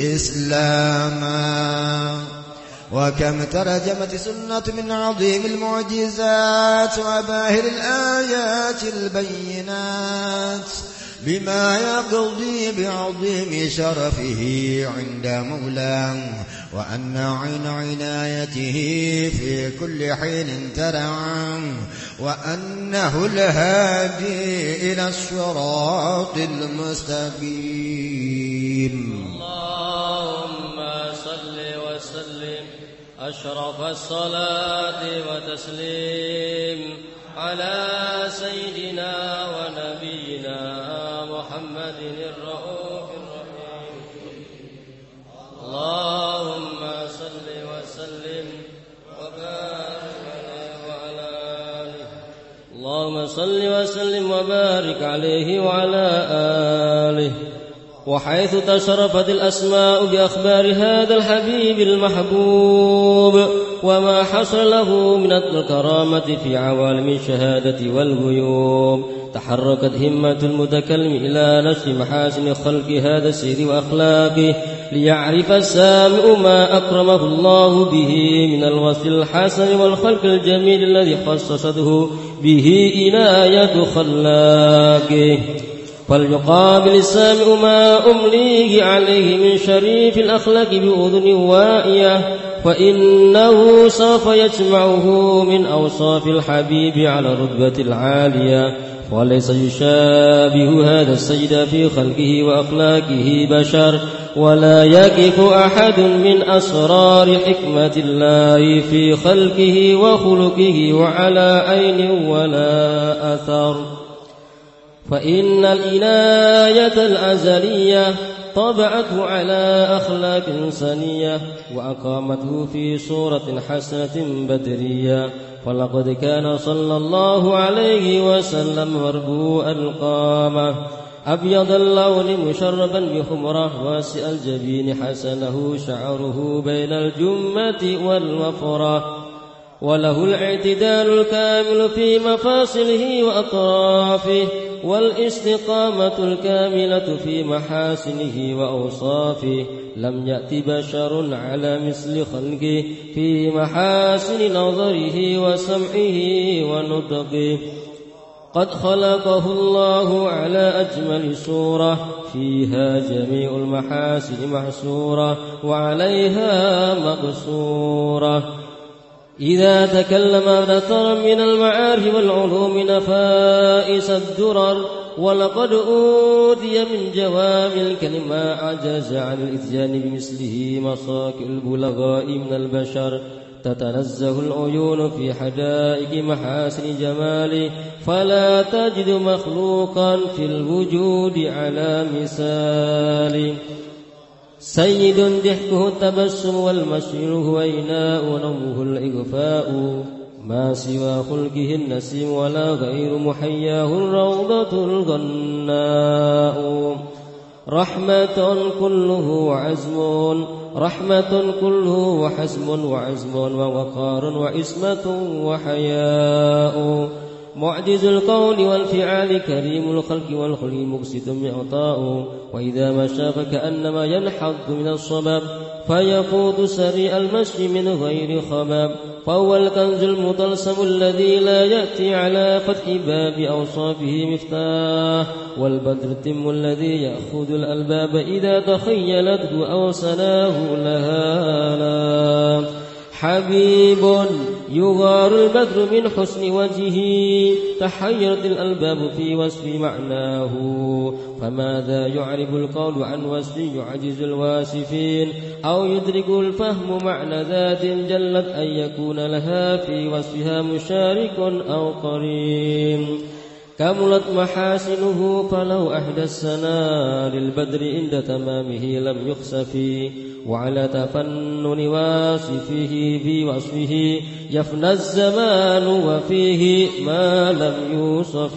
إسلاما. وكم ترجمت سنة من عظيم المعجزات وباهر الآيات البينات بما يقضي بعظيم شرفه عند مولاه وأن عين عنايته في كل حين ترعى وأنه الهادي إلى الصراط المستقيم. اللهم صل وسلم أشرف الصلاة وتسليم على سيدنا ونبينا محمد الرؤوف الرحيم. اللهم صل وسلم وبارك عليه وعلى آله. اللهم صل وسلم وبارك عليه وعلى آله. وحيث تشرفت الأسماء بأخبار هذا الحبيب المحبوب وما حصل له من الكرامة في عوالم الشهادة والغيوب، تحركت همة المتكلم إلى نشر محاسن خلق هذا السير وأخلاقه، ليعرف السامع ما أكرمه الله به من الوصف الحسن والخلق الجميل الذي خصصته به عناية خلاقه. فليقابل السامع ما أمليه عليه من شريف الأخلاق بأذن واعية، فإنه سوف يجمعه من أوصاف الحبيب على الرتبة العالية، وليس يشابه هذا السيد في خلقه وأخلاقه بشر، ولا يكف أحد من أسرار حكمة الله في خلقه وخلقه وعلى عين ولا أثر. فإن العناية الأزلية طبعته على أخلاق سنية وأقامته في صورة حسنة بدرية، فلقد كان صلى الله عليه وسلم مربوء القامة أبيض اللون مشربا بحمرة واسع الجبين حسنه شعره بين الجمة والوفرة، وله الاعتدال الكامل في مفاصله وأطرافه، والاستقامة الكاملة في محاسنه وأوصافه. لم يأت بشر على مثل خلقه في محاسن نظره وسمعه ونطقه. قد خلقه الله على أجمل صورة فيها جميع المحاسن محصورة وعليها مقصورة. إذا تكلم نثر من المعارف والعلوم نفائس الدرر، ولقد أوتي من جوامع الكلمة عجز عن الإتيان بمثله مساك البلغاء من البشر. تتنزه العيون في حدائق محاسن جماله، فلا تجد مخلوقا في الوجود على مثال. سيد ضحكه التبسم والمشير هو إناء ونومه الإغفاء، ما سوى خلقه النسيم ولا غير محياه الروضة الغناء. رحمة كله عزم رحمة كله وحزم وعزم ووقار وعصمة وحياء. معجز القول والفعال كريم الخلق والخلق مقسط معطاء. وإذا مشى فكأنما ينحض من الصبب، فيقود سريع المشي من غير خباب. فهو الكنز المطلسم الذي لا يأتي على فتح باب أوصافه مفتاح، والبدر التم الذي يأخذ الألباب إذا تخيلته أو سناه لها لا. حبيب يغار البدر من حسن وجهه، تحيرت الألباب في وصف معناه. فماذا يعرب القول عن وصف يعجز الواسفين، أو يدرك الفهم معنى ذات جلت أن يكون لها في وصفها مشارك أو قرين. كملت محاسنه فلو أحدى السنا للبدر عند تمامه لم يخسف. وعلى تفنن واصفه في وصفه يفنى الزمان وفيه ما لم يوصف.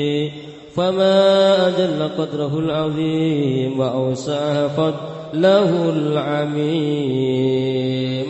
فما أجل قدره العظيم وأوسعه فضله العميم.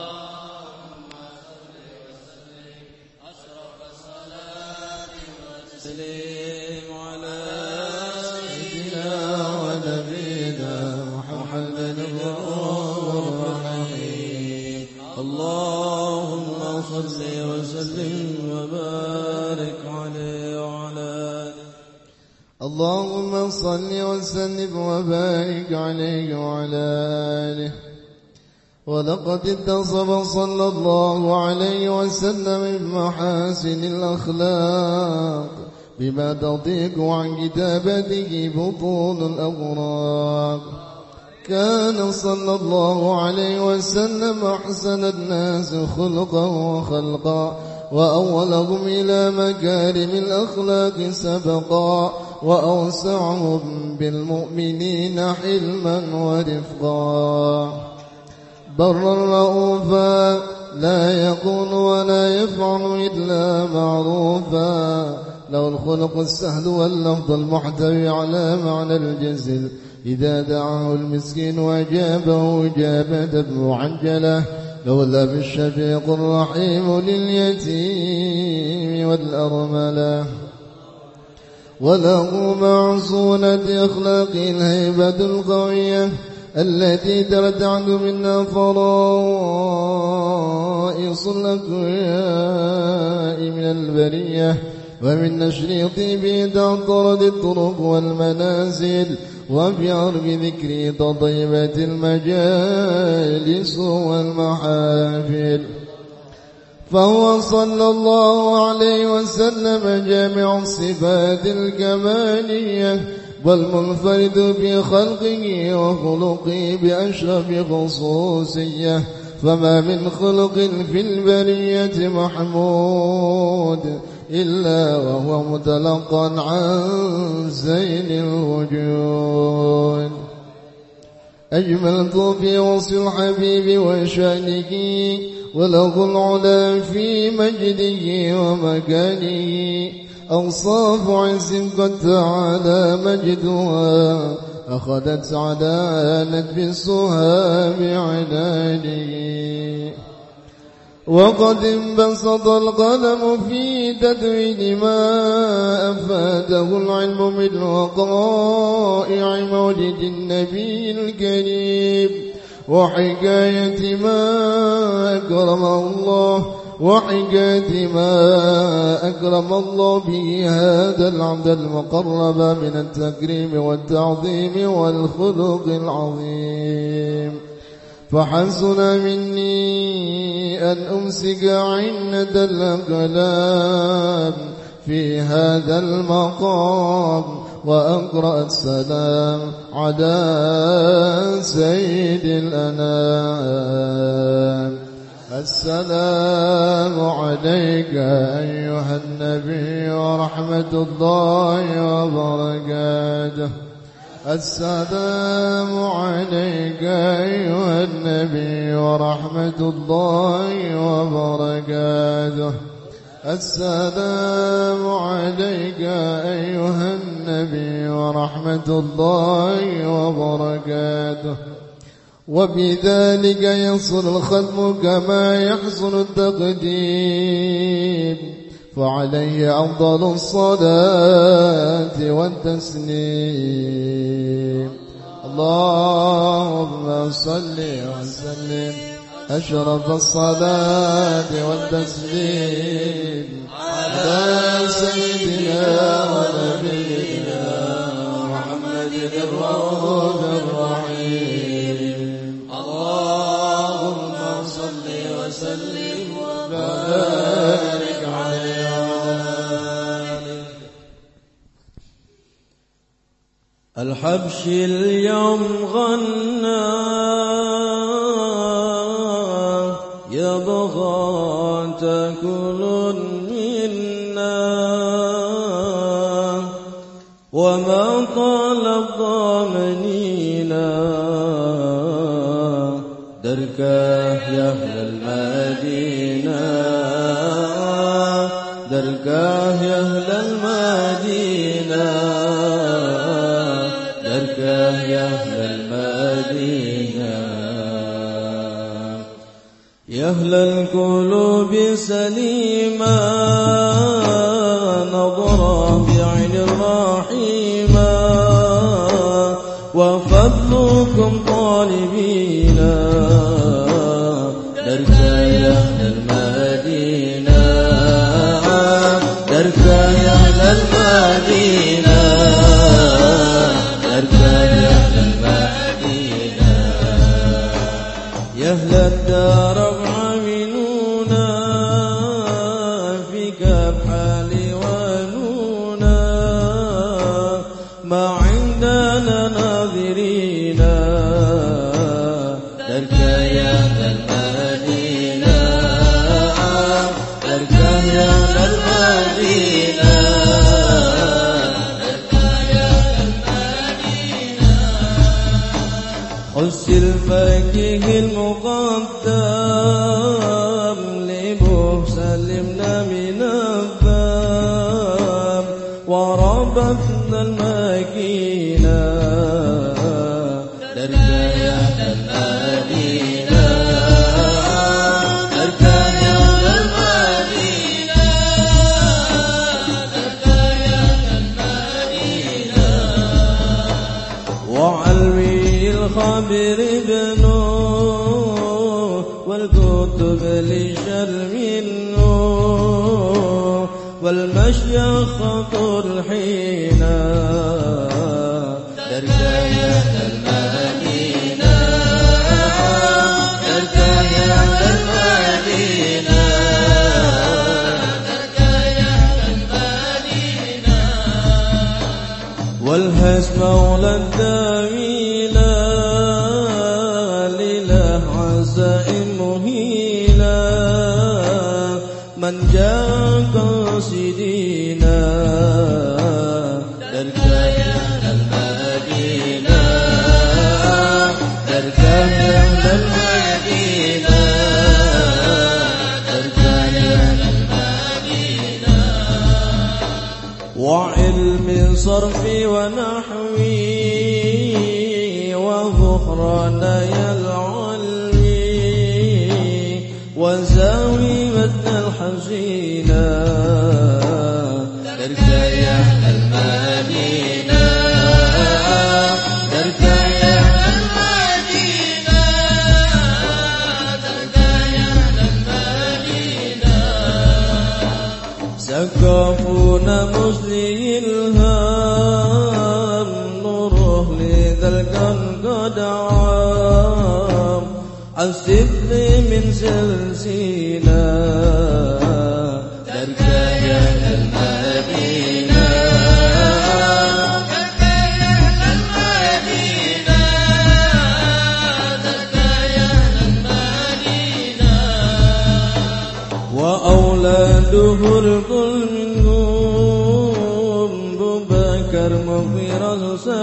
اللهم صل وسلم وبارك عليه وعلى اللهم صل وسلم وبارك عليه وعلى آله. ولقد اتصف صلى الله عليه وسلم بمحاسن الأخلاق بما تضيق عن كتابته بطون الأوراق. كان صلى الله عليه وسلم أحسن الناس خلقا وخلقا، وأولهم إلى مكارم الأخلاق سبقا، وأوسعهم بالمؤمنين حلما ورفقا. برا رؤوفا لا يقول ولا يفعل إلا معروفا، له الخلق السهل واللفظ المحتوي على معنى الجزل، إذا دعاه المسكين وأجابه إجابة معجلة لولا بالشفيق الرحيم لليتيم والأرملة وله معصونة أخلاق الهيبة القوية التي ترتعد منها فرائص الأقوياء من البرية ومن نشر طيبه تعطرت الطرق والمنازل وفي عرب ذكره تطيبت المجالس والمحافل فهو صلى الله عليه وسلم جامع الصفات الكمالية والمنفرد في خلقه وخلقه بأشرف خصوصية فما من خلق في البرية محمود إلا وهو متلقى عن زين الوجود أجملت في وصف الحبيب وشأنه وله العلا في مجده ومكانه أوصاف عز قد تعالى مجدها أخذت عدانت بالسها بعنانه وقد انبسط القلم في تدوين ما أفاده العلم من وقائع مولد النبي الكريم وحكاية ما أكرم الله وحكاية ما أكرم الله به هذا العبد المقرب من التكريم والتعظيم والخلق العظيم فحسن مني أن أمسك عنة الأقلام في هذا المقام وأقرأ السلام على سيد الأنام السلام عليك أيها النبي ورحمة الله وبركاته السلام عليك أيها النبي ورحمة الله وبركاته السلام عليك أيها النبي ورحمة الله وبركاته وبذلك يحصل الختم كما يحصل التقديم فعليه أفضل الصلاة والتسليم اللهم صل وسلم أشرف الصلاة والتسليم على سيدنا ونبينا محمد الرؤوف الرحيم اللهم صل وسلم وبارك عليه الحبش اليوم غنى يبغى تأكل منا وما طال الضامنينا دركه يا أهل المدينة دركه يا أهل المدينة دركه يا أهل المدينة يا أهل القلوب سليما نظرا بعين الرحيمة وفضلكم طالبين دركا يا أهل المدينة دركا يا أهل المدينة دركا يا أهل المدينة يا أهل الدار عاملونا فيك بحال ونونا ما عندنا ناظرين دركا يا أهل المدينة دركا يا أهل المدينة دركا يا أهل المدينة حس الفقيه المقدم لبه سلمنا من الباب وربطنا الماكينة تركا يا أهل المدينة تركا يا أهل المدينة تركا يا أهل المدينة وعلوي الخبر ابنه والكتب لشر منه والمشيخة الحينة تركا يا أهل المدينة تركا يا أهل المدينة تركا يا أهل المدينة والهز مولى الداويلة لله عزائم مهيلة من جاء قاصدينا تركا يا أهل المدينة تركا يا أهل المدينة تركا يا أهل المدينة وعلم صرف ونحوي وغفران يا العلمي وزاوي متن الحزينة تركا يا أهل المدينة تركا يا أهل المدينة تركا يا أهل المدينة سقفونا مسلي الهام نوره لذا الكون قد عام عالسفل من سلسلة تركا يا أهل المدينة تركا يا أهل المدينة تركا يا أهل المدينة وأولاده الكل منهم ببكر مغفرا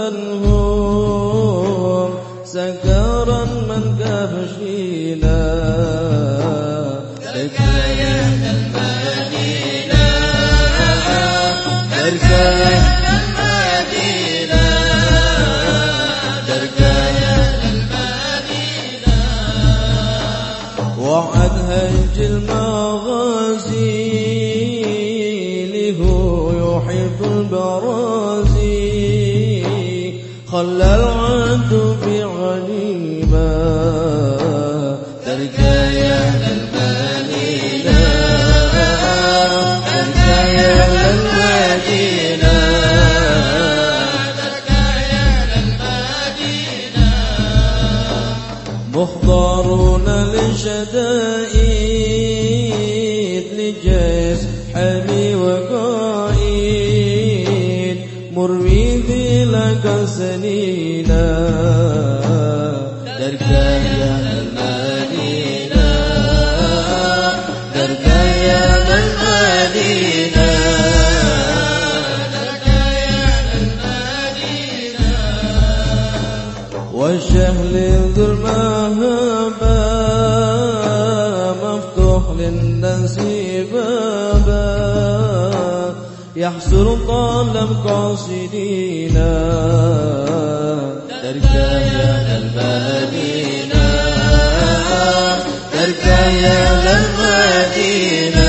سنهم سكرا من كفشينا تركا يا أهل المدينة تركا يا أهل المدينة تركا يا أهل المدينة وعد هج المغازي له يحب البرازي خلى العد بعليما تركا يا أهل المدينة تركا يا أهل المدينة تركا يا أهل المدينة مختارون للشدائد لجيش حمي وقائد مروي لك سنينا تركا يا أهل المدينة تركا يا أهل المدينة تركا يا أهل المدينة والشهل ذو المهابة مفتوح للناس بابا يحصر طالب قاصدينا تركا يا أهل المدينة تركا يا أهل المدينة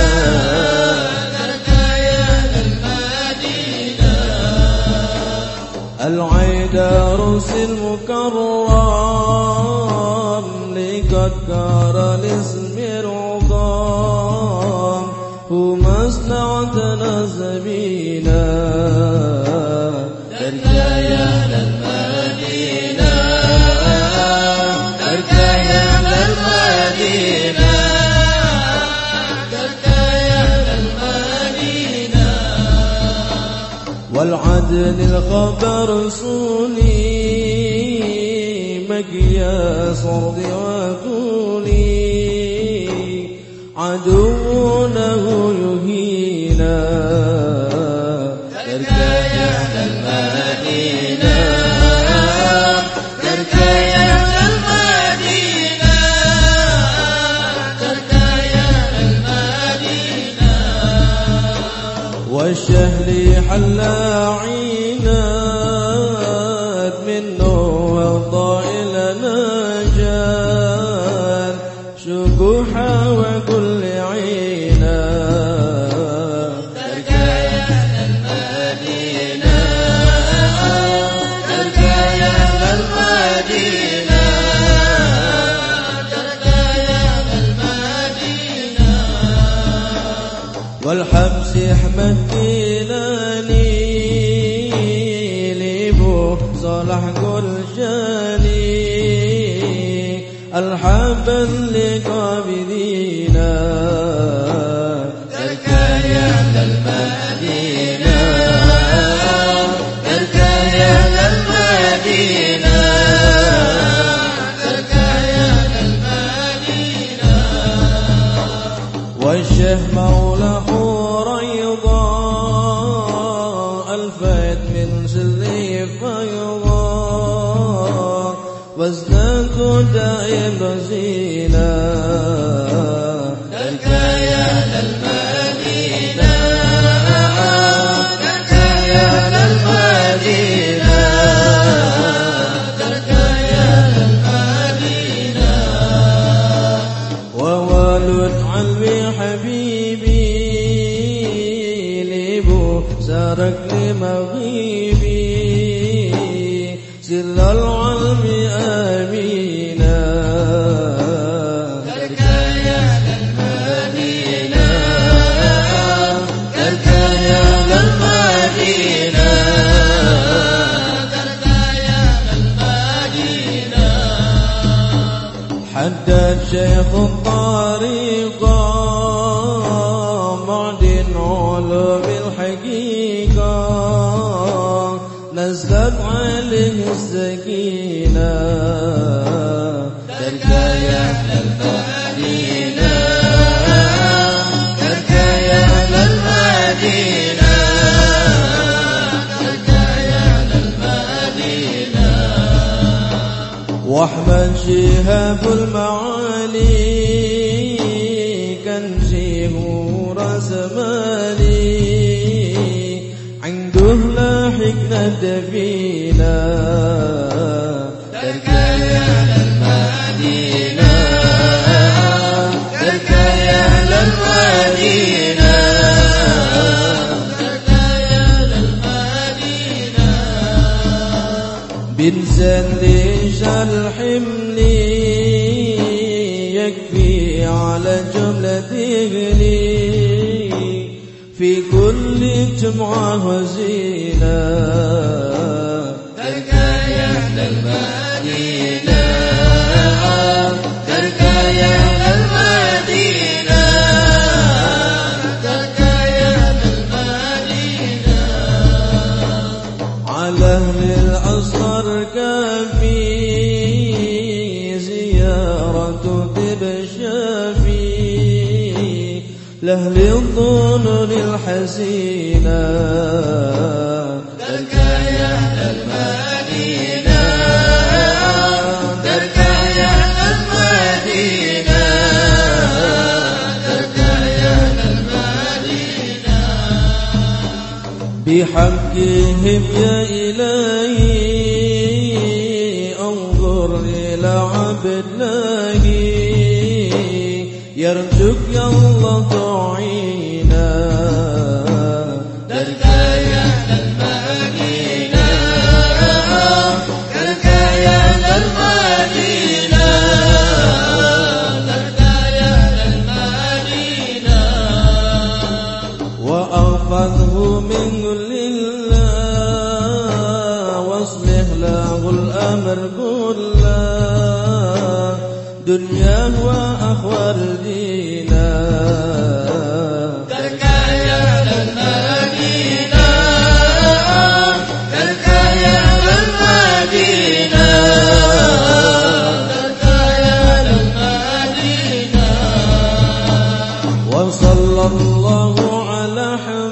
تركا يا أهل المدينة العيدروس المكرم لقد الاسم العظام هو مصنعتنا زمينا تركا يا أهل المدينة تركا يا أهل المدينة تركا يا أهل المدينة والعدل الخبر رسولي مقياس أرض وطولي عدونه يهينا تركا يا أهل المدينة تركا يا أهل المدينة تركا يا أهل المدينة والشهل حل عينات منه وكلاني لبو صلاح قلشاني الحبا لقابلينا تركايا للمدينة تركايا للمدينة تركايا للمدينة والشيخ مولى حريضة الفت من سلي فيضا وازداد دائم رزينا تركايا للمدينة تركايا للمدينة تركايا للمدينة ووالد علوي حبيبي لبو سارك لمغيبي سل العلم آمينا تركايا للمدينة تركايا للمدينة تركايا للمدينة حدد شيخ الطريقة معدن علوم الحقيقة نزلت عليه السكينة تركايا للمدينة تركايا للمدينة تركايا للمدينة واحمد شهاب المعالي كنزي هو راس مالي عنده لاحقنا الدفينة تركايا للمدينة تركايا للمدينة تركايا للمدينة بنزل ليش الحمل يكفي على جملة دغلي في كل جمعة وزينة تركايا للمدينة تركايا للمدينة تركايا للمدينة على أهل الأصغر كافي زيارة طب الشافي لأهل الظنون الحزينة تركايا للمدينة تركايا للمدينة تركايا للمدينة بحقهم يا إلهي انظر إلى عبد الله يرجوك يا الله تعينا تركايا للمدينة تركايا للمدينة تركايا للمدينة وأخذه من كل الله واصلح له الأمر كله دنياه وأخوار دينا تركايا للمدينة تركايا للمدينة تركايا للمدينة وصلى الله على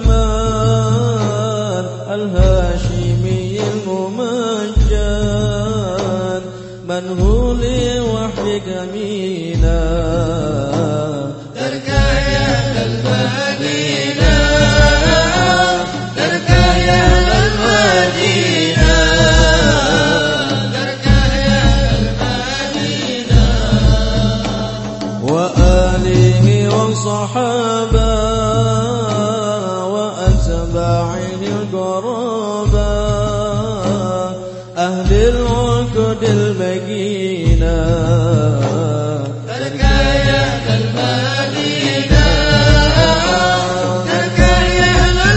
حماد الهاشمي الممجد من هو لوحيك أمينا تركايا للمدينة تركايا للمدينة تركايا للمدينة وآله وصحابه وأتباعه القرابة أهل العقد المكينة تركايا للمدينة تركايا للمدينة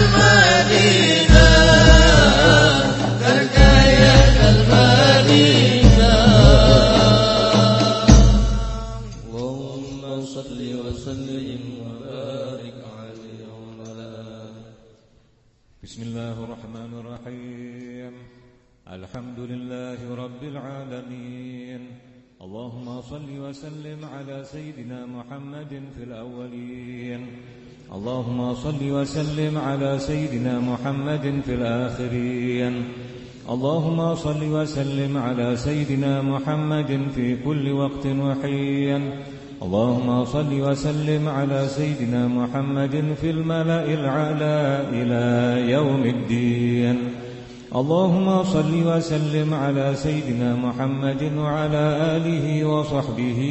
الله الرحمن الرحيم. الحمد لله رب العالمين. اللهم صل وسلم على سيدنا محمد في الأولين. اللهم صل وسلم على سيدنا محمد في الآخرين. اللهم صل وسلم على سيدنا محمد في كل وقت وحين. اللهم صل وسلم على سيدنا محمد في الملأ الأعلى إلى يوم الدين. اللهم صل وسلم على سيدنا محمد وعلى آله وصحبه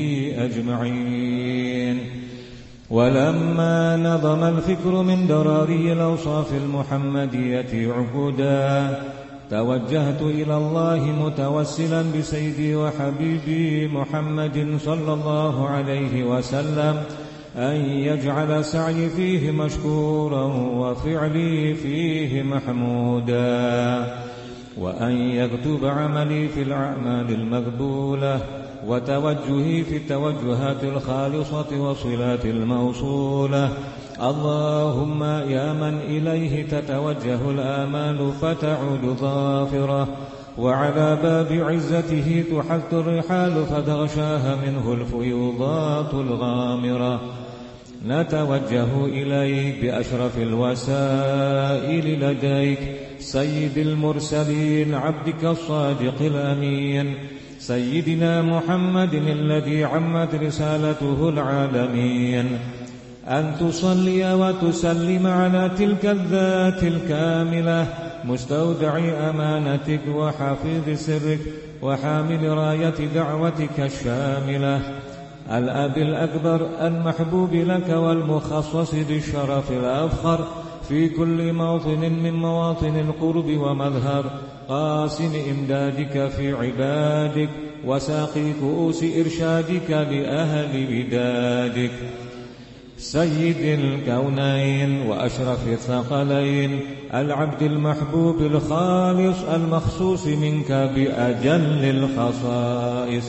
أجمعين. ولما نظم الفكر من دراري الأوصاف المحمدية عقودا توجهت إلى الله متوسلا بسيدي وحبيبي محمد صلى الله عليه وسلم أن يجعل سعي فيه مشكورا وفعلي فيه محمودا، وأن يكتب عملي في الأعمال المقبولة، وتوجهي في التوجهات الخالصة وصلات الموصولة. اللهم يا من إليه تتوجه الآمال فتعود ظافرة، وعلى باب عزته تحث الرحال فتغشاها منه الفيوضات الغامرة، نتوجه إليك بأشرف الوسائل لديك سيد المرسلين عبدك الصادق الأمين سيدنا محمد الذي عمت رسالته العالمين، أن تصلي وتسلم على تلك الذات الكاملة مستودع أمانتك وحافظ سرك وحامل راية دعوتك الشاملة، الأب الأكبر المحبوب لك والمخصص بالشرف الأفخر في كل موطن من مواطن القرب ومظهر قاسم إمدادك في عبادك وساقي كؤوس إرشادك لأهل بدادك، سيد الكونين وأشرف الثقلين العبد المحبوب الخالص المخصوص منك بأجل الخصائص.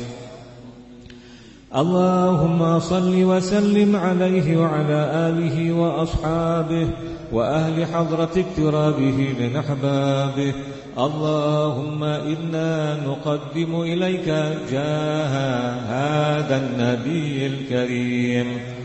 اللهم صل وسلم عليه وعلى آله وأصحابه وأهل حضرة اقترابه من أحبابه. اللهم إنا نقدم إليك جاه هذا النبي الكريم،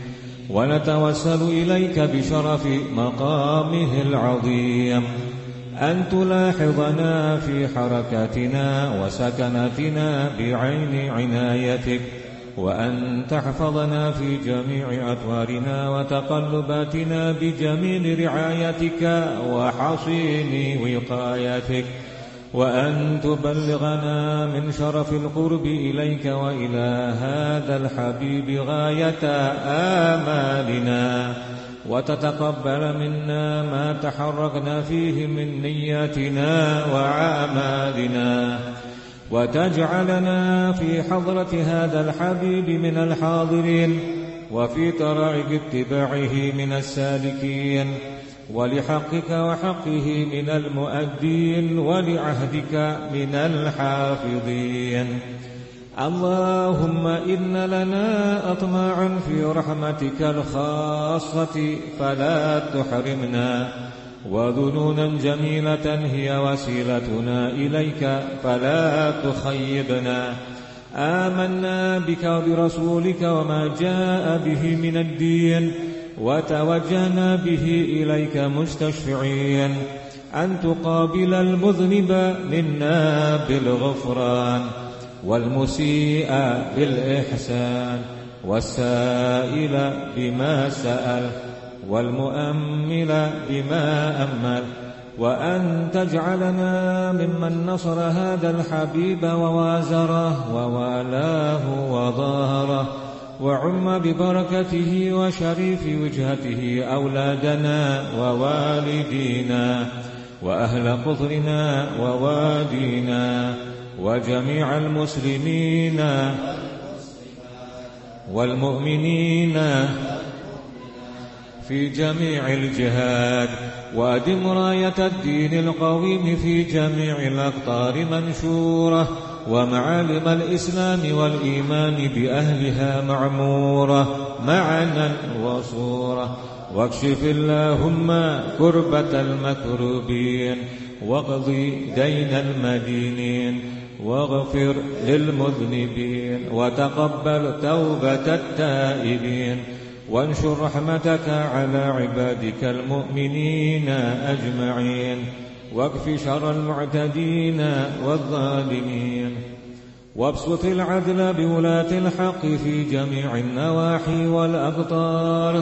ونتوسل إليك بشرف مقامه العظيم أن تلاحظنا في حركاتنا وسكناتنا بعين عنايتك، وأن تحفظنا في جميع أطوارنا وتقلباتنا بجميل رعايتك وحصين وقايتك، وأن تبلغنا من شرف القرب إليك وإلى هذا الحبيب غاية آمالنا، وتتقبل منا ما تحركنا فيه من نياتنا وأعمالنا، وتجعلنا في حضرة هذا الحبيب من الحاضرين، وفي طرائق اتباعه من السالكين، ولحقك وحقه من المؤدين، ولعهدك من الحافظين. اللهم إن لنا أطماعا في رحمتك الخاصة فلا تحرمنا، وظنونا جميلة هي وسيلتنا إليك فلا تخيبنا. آمنا بك وبرسولك وما جاء به من الدين، وتوجهنا به إليك مستشفعين أن تقابل المذنب منا بالغفران، والمسيء بالإحسان، والسائل بما سأل، والمؤمل بما أمل، وأن تجعلنا ممن نصر هذا الحبيب ووازره ووالاه وظاهره، وعم ببركته وشريف وجهته أولادنا ووالدينا وأهل قطرنا ووادينا وجميع المسلمين والمؤمنين في جميع الجهاد، وأدم راية الدين القويم في جميع الأقطار منشورة، ومعالم الإسلام والإيمان بأهلها معمورة معنى وصورة. واكشف اللهم كربة المكروبين واقضي دين المدينين واغفر للمذنبين وتقبل توبة التائبين وانشر رحمتك على عبادك المؤمنين أجمعين واكف شر المعتدين والظالمين وابسط العدل بولاة الحق في جميع النواحي والأقطار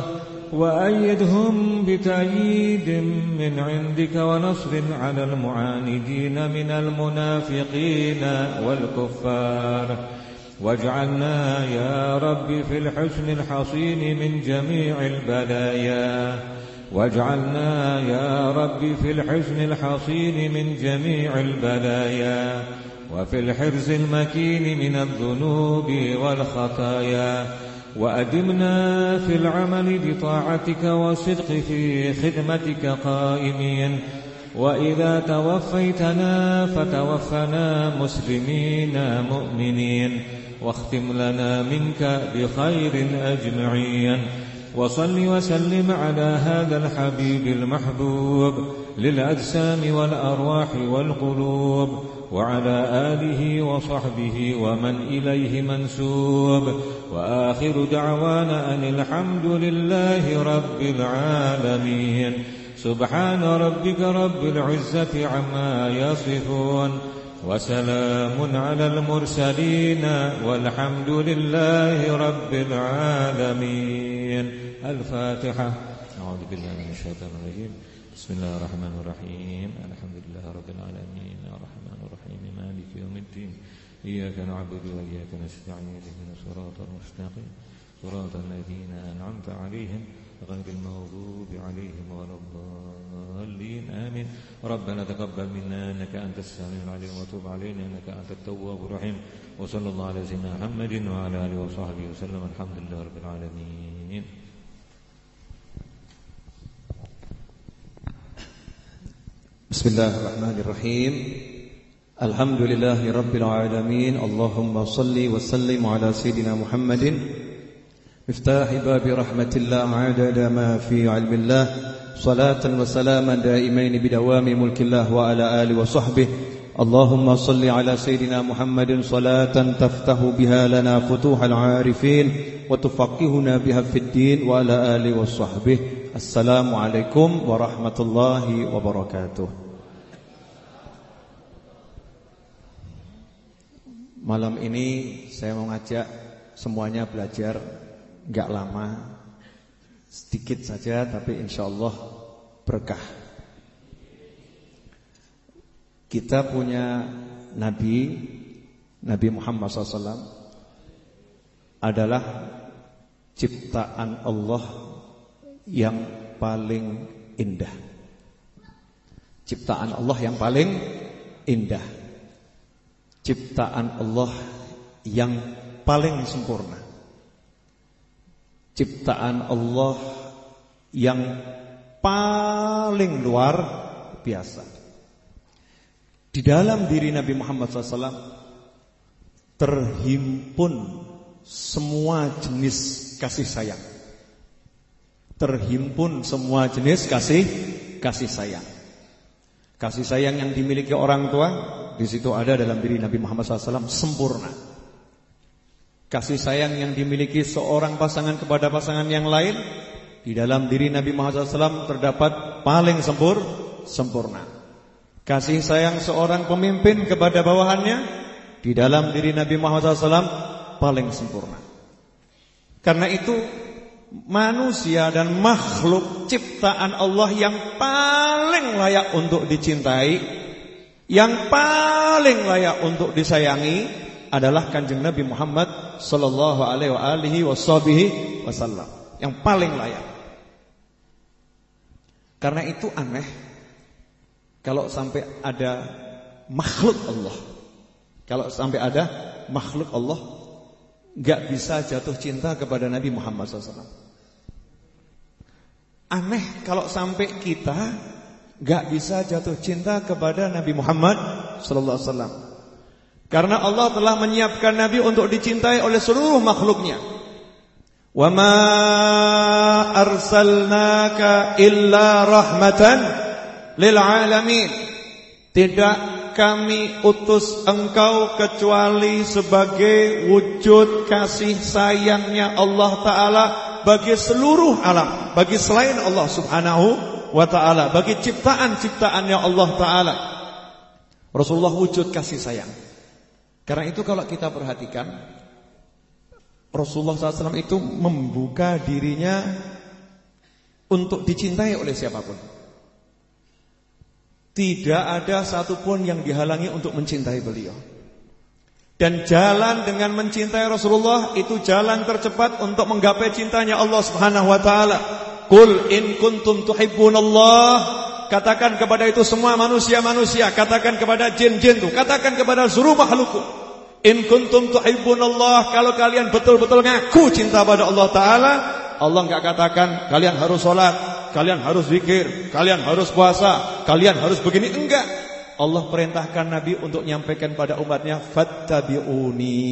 وأيدهم بتأييد من عندك ونصر على المعاندين من المنافقين والكفار واجعلنا يا رب في الحسن الحصين من جميع البلايا واجعلنا يا رب في الحسن الحصين من جميع البلايا وفي الحرز المكين من الذنوب والخطايا وأدمنا في العمل بطاعتك والصدق في خدمتك قائمين وإذا توفيتنا فتوفنا مسلمين مؤمنين واختم لنا منك بخير أجمعين وصل وسلم على هذا الحبيب المحبوب للأجسام والأرواح والقلوب وعلى آله وصحبه ومن إليه منسوب وآخر دعوانا أن الحمد لله رب العالمين سبحان ربك رب العزة عما يصفون وسلام على المرسلين والحمد لله رب العالمين. الفاتحة. أعوذ بالله من الشيطان الرجيم. بسم الله الرحمن الرحيم. الحمد لله رب العالمين الرحمن الرحيم مالك يوم الدين إياك نعبد وإياك نستعين اهدنا الصراط المستقيم صراط الذين أنعمت عليهم غير المغضوب عليهم ولا الضالين آمين. ربنا تقبل منا إنك أنت السميع العليم وتب علينا إنك أنت التواب الرحيم وصلى الله على سيدنا محمد وعلى آله وصحبه وسلم. الحمد لله رب العالمين. Bismillahirrahmanirrahim. Alhamdulillahi rabbil alamin. Allahumma salli wa sallim ala sayyidina Muhammadin miftahi babi rahmatillah adada ma fi ilmillah salatan wa salaman daimain bidawami mulkillah wa ala alihi wa sahbihi. Allahumma salli ala sayyidina Muhammadin salatan taftahu biha lana futuhal arifin wa tufaqihuna biha fid din wa ala alihi wa sahbihi. Assalamualaikum warahmatullahi wabarakatuh. Malam ini saya mau ngajak semuanya belajar, enggak lama, sedikit saja tapi insyaallah berkah. Kita punya Nabi, Nabi Muhammad shallallahu alaihi wasallam adalah ciptaan Allah yang paling indah. Ciptaan Allah yang paling indah. Ciptaan Allah yang paling sempurna. Ciptaan Allah yang paling luar biasa. Di dalam diri Nabi Muhammad shallallahu alaihi wasallam terhimpun semua jenis kasih sayang. Terhimpun semua jenis kasih kasih sayang. Kasih sayang yang dimiliki orang tua, di situ ada dalam diri Nabi Muhammad shallallahu alaihi wasallam sempurna. Kasih sayang yang dimiliki seorang pasangan kepada pasangan yang lain, di dalam diri Nabi Muhammad shallallahu alaihi wasallam terdapat paling sempur, sempurna. Kasih sayang seorang pemimpin kepada bawahannya, di dalam diri Nabi Muhammad shallallahu alaihi wasallam paling sempurna. Karena itu manusia dan makhluk ciptaan Allah yang paling layak untuk dicintai, yang paling layak untuk disayangi adalah Kanjeng Nabi Muhammad sallallahu alaihi wasallam, yang paling layak. Karena itu aneh kalau sampai ada makhluk Allah, kalau sampai ada makhluk Allah enggak bisa jatuh cinta kepada Nabi Muhammad sallallahu alaihi wasallam. Aneh kalau sampai kita enggak bisa jatuh cinta kepada Nabi Muhammad sallallahu alaihi wasallam. Karena Allah telah menyiapkan Nabi untuk dicintai oleh seluruh makhluknya. Wa ma arsalnaka illa rahmatan lil alamin. Tidak kami utus engkau kecuali sebagai wujud kasih sayangnya Allah Ta'ala bagi seluruh alam, bagi selain Allah Subhanahu wa Ta'ala, bagi ciptaan-ciptaannya Allah Ta'ala. Rasulullah wujud kasih sayang. Karena itu kalau kita perhatikan, Rasulullah shallallahu alaihi wasallam itu membuka dirinya untuk dicintai oleh siapapun. Tidak ada satupun yang dihalangi untuk mencintai beliau. Dan jalan dengan mencintai Rasulullah itu jalan tercepat untuk menggapai cintanya Allah Subhanahu wa Ta'ala. Qul in kuntum tuhibbunallah, katakan kepada itu semua manusia-manusia, katakan kepada jin-jin itu, katakan kepada seluruh makhluk, in kuntum tuhibbunallah, kalau kalian betul-betul ngaku cinta pada Allah Ta'ala, Allah enggak katakan kalian harus sholat, kalian harus zikir, kalian harus puasa, kalian harus begini, enggak. Allah perintahkan Nabi untuk menyampaikan pada umatnya, fattabi'uni,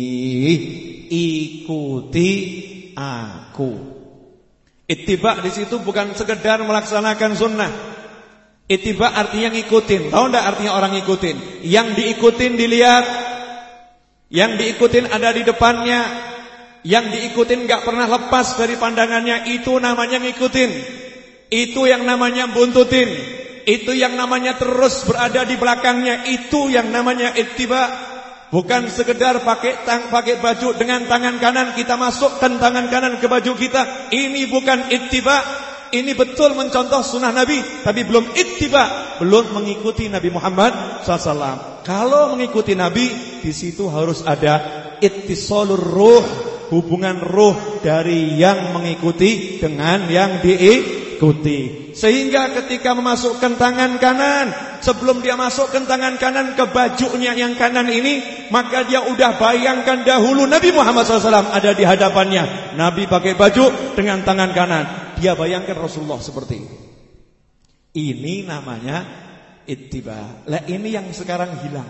ikuti aku. Ittiba di situ bukan sekedar melaksanakan sunnah. Ittiba artinya ngikutin. Tahu enggak artinya orang ngikutin? Yang diikutin dilihat, yang diikutin ada di depannya, yang diikutin enggak pernah lepas dari pandangannya, itu namanya ngikutin. Itu yang namanya buntutin. Itu yang namanya terus berada di belakangnya. Itu yang namanya ittiba. Bukan sekedar pakai tang pakai baju dengan tangan kanan kita masukkan tangan kanan ke baju kita. Ini bukan ittiba. Ini betul mencontoh sunnah Nabi, tapi belum ittiba, belum mengikuti Nabi Muhammad shallallahu alaihi wasallam. Kalau mengikuti Nabi, di situ harus ada ittisalur ruh, hubungan ruh dari yang mengikuti dengan yang diikuti. Sehingga ketika memasukkan tangan kanan, sebelum dia masukkan tangan kanan ke bajunya yang kanan ini, maka dia udah bayangkan dahulu Nabi Muhammad shallallahu alaihi wasallam ada di hadapannya. Nabi pakai baju dengan tangan kanan. Dia bayangkan Rasulullah seperti ini. Ini namanya ittiba. Lah ini yang sekarang hilang.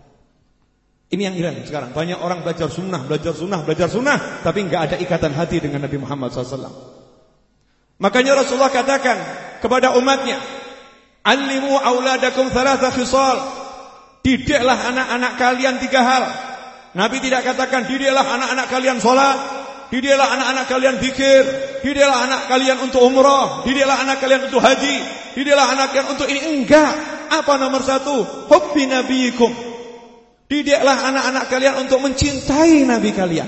Ini yang hilang sekarang. Banyak orang belajar sunnah, belajar sunnah, belajar sunnah, tapi enggak ada ikatan hati dengan Nabi Muhammad shallallahu alaihi wasallam. Makanya Rasulullah katakan kepada umatnya, "Allimu auladakum thalatha khisal." Didiklah anak-anak kalian tiga hal. Nabi tidak katakan didiklah anak-anak kalian sholat, didiklah anak-anak kalian zikir, didiklah anak kalian untuk umrah, didiklah anak kalian untuk haji, didiklah anak kalian untuk ini. Enggak. Apa nomor satu? Hubbi nabiyikum. Didiklah anak-anak kalian untuk mencintai Nabi kalian.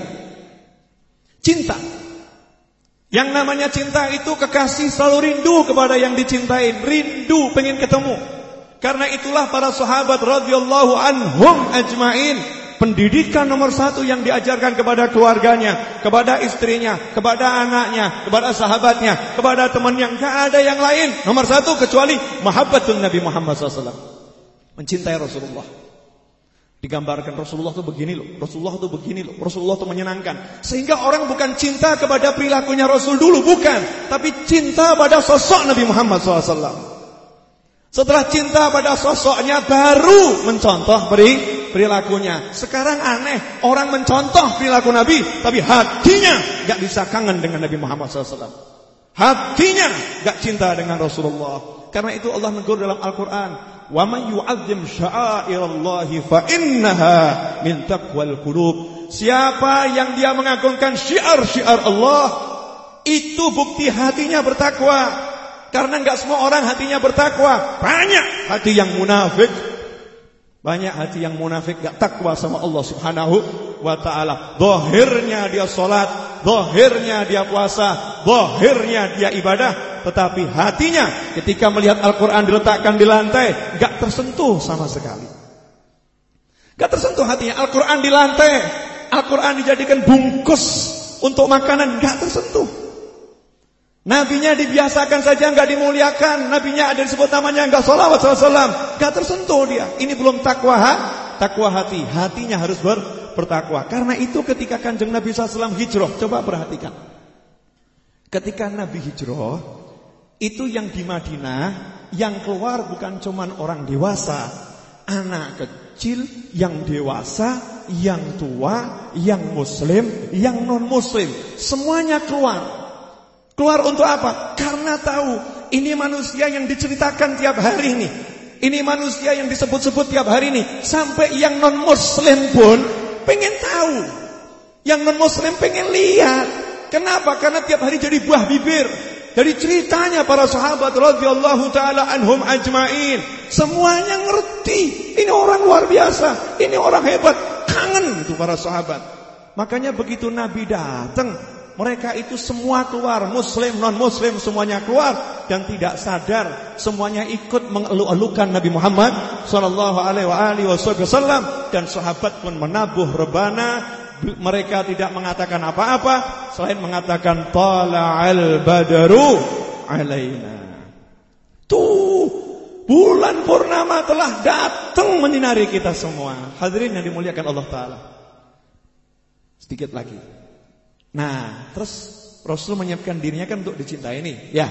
Cinta. Yang namanya cinta itu kekasih selalu rindu kepada yang dicintai, rindu pengen ketemu. Karena itulah para sahabat radhiyallahu anhum ajmain, pendidikan nomor satu yang diajarkan kepada keluarganya, kepada istrinya, kepada anaknya, kepada sahabatnya, kepada temannya, enggak ada yang lain nomor satu kecuali mahabbatun Nabi Muhammad shallallahu alaihi wasallam, mencintai Rasulullah. Digambarkan Rasulullah itu begini loh, Rasulullah itu begini loh, Rasulullah itu menyenangkan. Sehingga orang bukan cinta kepada perilakunya Rasul dulu, bukan, tapi cinta pada sosok Nabi Muhammad shallallahu alaihi wasallam. Setelah cinta pada sosoknya, baru mencontoh perilakunya. Sekarang aneh, orang mencontoh perilaku Nabi, tapi hatinya gak bisa kangen dengan Nabi Muhammad shallallahu alaihi wasallam. Hatinya gak cinta dengan Rasulullah. Karena itu Allah menegur dalam Al-Quran, "Wa man yu'azzim sya'airallahi fa innaha min taqwal qulub." Siapa yang dia mengagungkan syiar-syiar Allah, itu bukti hatinya bertakwa. Karena enggak semua orang hatinya bertakwa. Banyak hati yang munafik. Banyak hati yang munafik enggak takwa sama Allah Subhanahu wa ta'ala. Zahirnya dia salat, zahirnya dia puasa, zahirnya dia ibadah, tetapi hatinya ketika melihat Al-Quran diletakkan di lantai, gak tersentuh sama sekali. Gak tersentuh hatinya. Al-Quran di lantai, Al-Quran dijadikan bungkus untuk makanan, gak tersentuh. Nabinya dibiasakan saja, gak dimuliakan. Nabinya ada disebut namanya, gak sholawat sallallahu alaihi wasallam, gak tersentuh dia. Ini belum takwa, ha? Takwa hati. Hatinya harus ber, bertakwa. Karena itu ketika Kanjeng Nabi sallallahu alaihi wasallam hijrah, coba perhatikan. Ketika Nabi hijrah, itu yang di Madinah, yang keluar bukan cuman orang dewasa, anak kecil, yang dewasa, yang tua, yang muslim, yang non-muslim, semuanya keluar. Keluar untuk apa? Karena tahu ini manusia yang diceritakan tiap hari ini. Ini manusia yang disebut-sebut tiap hari ini. Sampai yang non-muslim pun pengen tahu. Yang non-muslim pengen lihat. Kenapa? Karena tiap hari jadi buah bibir dari ceritanya para sahabat radhiyallahu taala anhum ajmain. Semuanya ngerti. Ini orang luar biasa. Ini orang hebat. Kangen itu para sahabat. Makanya begitu Nabi datang, mereka itu semua keluar, muslim, non-muslim semuanya keluar, dan tidak sadar semuanya ikut mengeluh-elukan Nabi Muhammad sallallahu alaihi wasallam, dan sahabat pun menabuh rebana. Mereka tidak mengatakan apa-apa selain mengatakan tala'al badru alaina. Tuh, bulan purnama telah datang menyinari kita semua. Hadirin yang dimuliakan Allah Ta'ala. Sedikit lagi. Nah, terus Rasul menyiapkan dirinya kan untuk dicintai nih. Ya.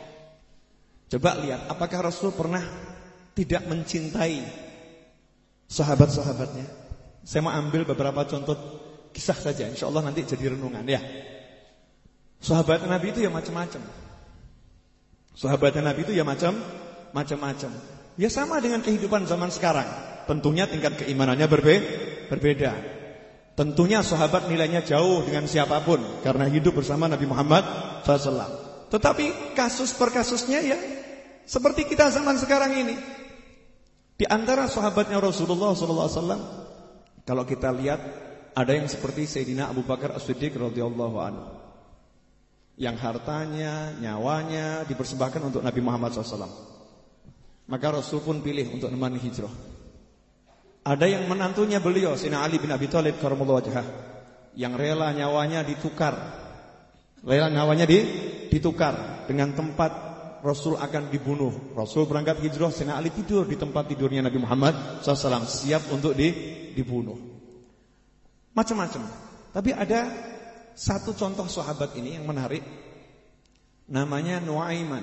Coba lihat, apakah Rasul pernah tidak mencintai sahabat-sahabatnya? Saya mau ambil beberapa contoh kisah saja, insya Allah nanti jadi renungan ya. Sahabat Nabi itu ya macam-macam. Sahabat Nabi itu ya macam macam-macam. Ya sama dengan kehidupan zaman sekarang. Tentunya tingkat keimanannya berbe berbeda. Tentunya sahabat nilainya jauh dengan siapapun karena hidup bersama Nabi Muhammad shallallahu alaihi wasallam. Tetapi kasus per kasusnya ya seperti kita zaman sekarang ini. Di antara sahabatnya Rasulullah shallallahu alaihi wasallam, kalau kita lihat ada yang seperti Sayyidina Abu Bakar As-Siddiq radhiyallahu anhu, yang hartanya, nyawanya dipersembahkan untuk Nabi Muhammad shallallahu alaihi wasallam. Maka Rasul pun pilih untuk menemani hijrah. Ada yang menantunya beliau, Sayyidina Ali bin Abi Thalib karramallahu wajhah, yang rela nyawanya ditukar, rela nyawanya di, ditukar dengan tempat Rasul akan dibunuh. Rasul berangkat hijrah, Sayyidina Ali tidur di tempat tidurnya Nabi Muhammad shallallahu alaihi wasallam, siap untuk di, dibunuh. Macam-macam. Tapi ada satu contoh sahabat ini yang menarik. Namanya Nuaiman.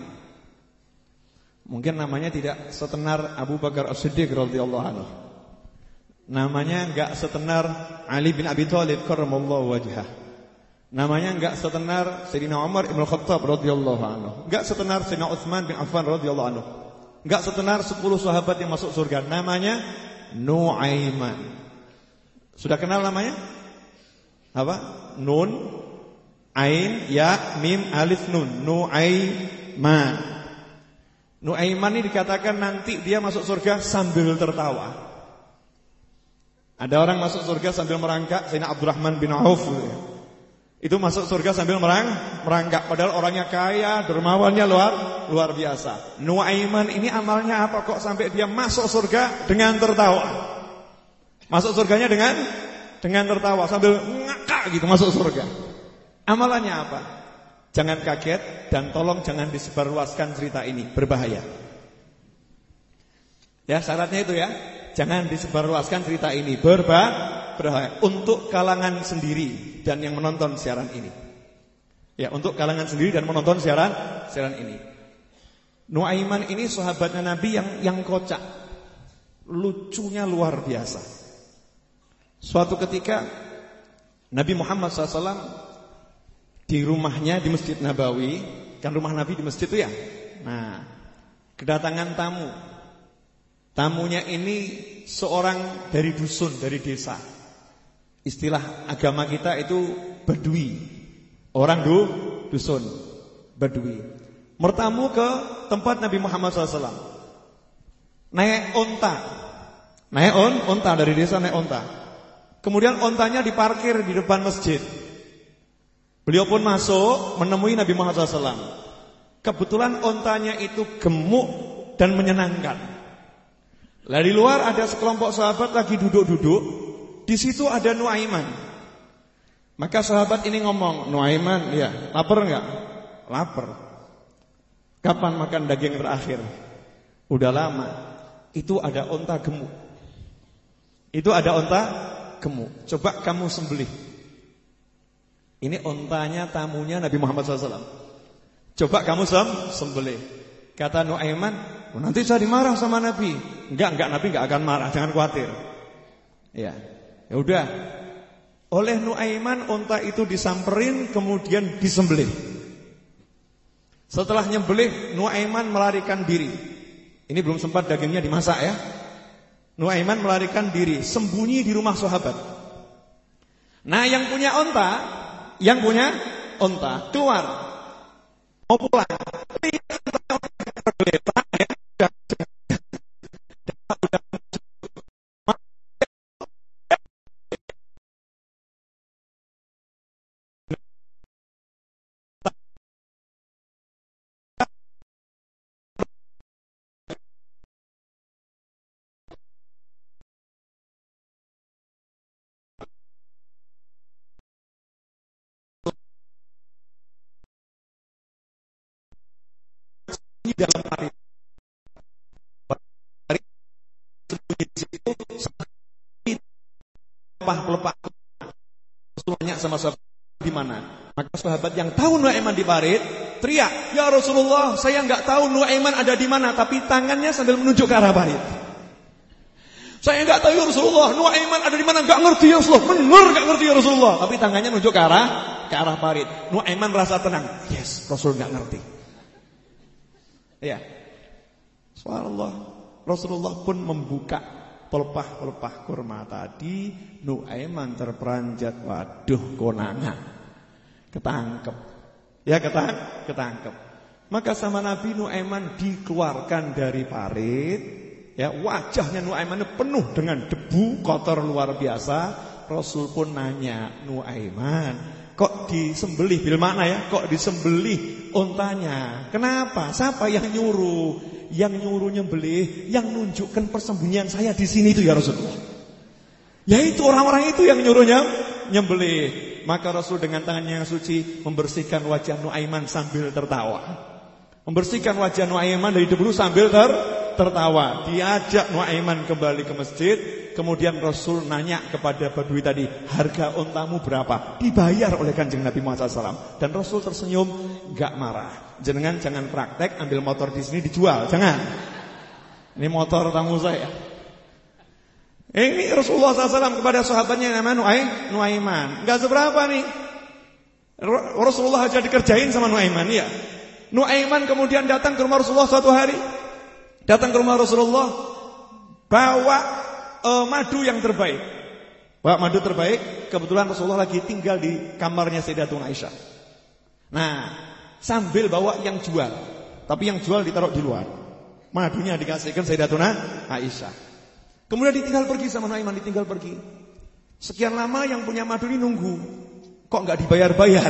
Mungkin namanya tidak setenar Abu Bakar As-Siddiq radhiyallahu anhu. Namanya enggak setenar Ali bin Abi Thalib karramallahu wajhah. Namanya enggak setenar Sayyidina Umar Ibn Khattab radhiyallahu anhu. Enggak setenar Sayyidina Utsman bin Affan radhiyallahu anhu. Enggak setenar sepuluh sahabat yang masuk surga. Namanya Nuaiman. Sudah kenal namanya? Apa? Nun, Ain, Ya, Mim, Alif, Nun. Nuaiman. Nuaiman ini dikatakan nanti dia masuk surga sambil tertawa. Ada orang masuk surga sambil merangkak, Sayyidina Abdurrahman bin Auf. Itu masuk surga sambil merang, merangkak. Padahal orangnya kaya, dermawannya luar luar biasa. Nuaiman ini amalnya apa kok sampai dia masuk surga dengan tertawa? Masuk surganya dengan dengan tertawa sambil ngakak gitu masuk surga. Amalannya apa? Jangan kaget dan tolong jangan disebarluaskan cerita ini, berbahaya. Ya, syaratnya itu ya. Jangan disebarluaskan cerita ini, berbahaya, berbahaya untuk kalangan sendiri dan yang menonton siaran ini. Ya, untuk kalangan sendiri dan menonton siaran siaran ini. Nuaiman ini sahabatnya Nabi yang yang kocak. Lucunya luar biasa. Suatu ketika Nabi Muhammad shallallahu alaihi wasallam di rumahnya di Masjid Nabawi, kan rumah Nabi di masjid itu ya. Nah, kedatangan tamu. Tamunya ini seorang dari dusun, dari desa. Istilah agama kita itu Badui. Orang du, dusun, Badui. Bertamu ke tempat Nabi Muhammad shallallahu alaihi wasallam. Naik onta. Naik on, onta dari desa naik onta. Kemudian ontanya diparkir di depan masjid. Beliau pun masuk menemui Nabi Muhammad shallallahu alaihi wasallam. Kebetulan ontanya itu gemuk dan menyenangkan. Dari luar ada sekelompok sahabat lagi duduk-duduk. Di situ ada Nuaiman. Maka sahabat ini ngomong, Nuaiman, ya, lapar enggak? Lapar. Kapan makan daging terakhir? Udah lama. Itu ada onta gemuk. Itu ada onta gemuk. Coba kamu sembelih. Ini ontanya tamunya Nabi Muhammad shallallahu alaihi wasallam. Coba kamu sem sembelih. Kata Nuaiman, oh, nanti saya dimarah sama Nabi. Enggak, enggak, Nabi enggak akan marah, jangan khawatir. Ya. Ya udah. Oleh Nuaiman unta itu disamperin kemudian disembelih. Setelah nyembelih, Nuaiman melarikan diri. Ini belum sempat dagingnya dimasak ya. Nuaiman melarikan diri, sembunyi di rumah sahabat. Nah, yang punya unta, yang punya unta keluar mau pulang. Di dalam parit. Parit sembunyi di situ pelepah-pelepah. Rasul tanya sama sahabat di mana? Maka sahabat yang tahu Nuaiman di parit teriak, "Ya Rasulullah, saya enggak tahu Nuaiman ada di mana," tapi tangannya sambil menunjuk ke arah parit. "Saya enggak tahu ya Rasulullah, Nuaiman ada di mana?" "Enggak ngerti ya Rasulullah." "Benar enggak ngerti ya Rasulullah." Tapi tangannya menunjuk ke arah ke arah parit. Nuaiman merasa tenang. Yes, Rasul enggak ngerti. Ya. Subhanallah, Rasulullah pun membuka pelepah-pelepah kurma tadi. Nuaiman terperanjat, waduh konangan. Ketangkep. Ya ketang, ketangkep. Maka sama Nabi Nuaiman dikeluarkan dari parit. Ya, wajahnya Nuaiman penuh dengan debu kotor luar biasa. Rasul pun nanya, "Nuaiman, kok disembelih?" Bil makna ya, kok disembelih untanya? Kenapa? Siapa yang nyuruh? Yang nyuruh nyembelih, yang nunjukkan persembunyian saya di sini itu ya Rasulullah. Yaitu orang-orang itu yang nyuruhnya nyembelih. Maka Rasul dengan tangannya yang suci membersihkan wajah Nuaiman sambil tertawa. Membersihkan wajah Nuaiman dari debu sambil ter tertawa. Diajak Nuaiman kembali ke masjid. Kemudian Rasul nanya kepada Badui tadi, "Harga untamu berapa?" Dibayar oleh Kanjeng Nabi Muhammad shallallahu alaihi wasallam. Dan Rasul tersenyum, gak marah. Jenengan jangan praktek ambil motor di sini dijual, jangan. Ini motor tamu saya. Ini Rasulullah shallallahu alaihi wasallam kepada sahabatnya yang namanya Nuaiman. Gak seberapa nih. Rasulullah aja dikerjain sama Nuaiman ya. Nuaiman kemudian datang ke rumah Rasulullah suatu hari. Datang ke rumah Rasulullah, bawa Uh, madu yang terbaik. Bawa madu terbaik. Kebetulan Rasulullah lagi tinggal di kamarnya Sayyidatuna Aisyah. Nah, sambil bawa yang jual. Tapi yang jual ditaruh di luar. Madunya dikasihkan Sayyidatuna Aisyah. Kemudian ditinggal pergi sama Nuaiman, ditinggal pergi. Sekian lama yang punya madu ini nunggu. Kok enggak dibayar-bayar?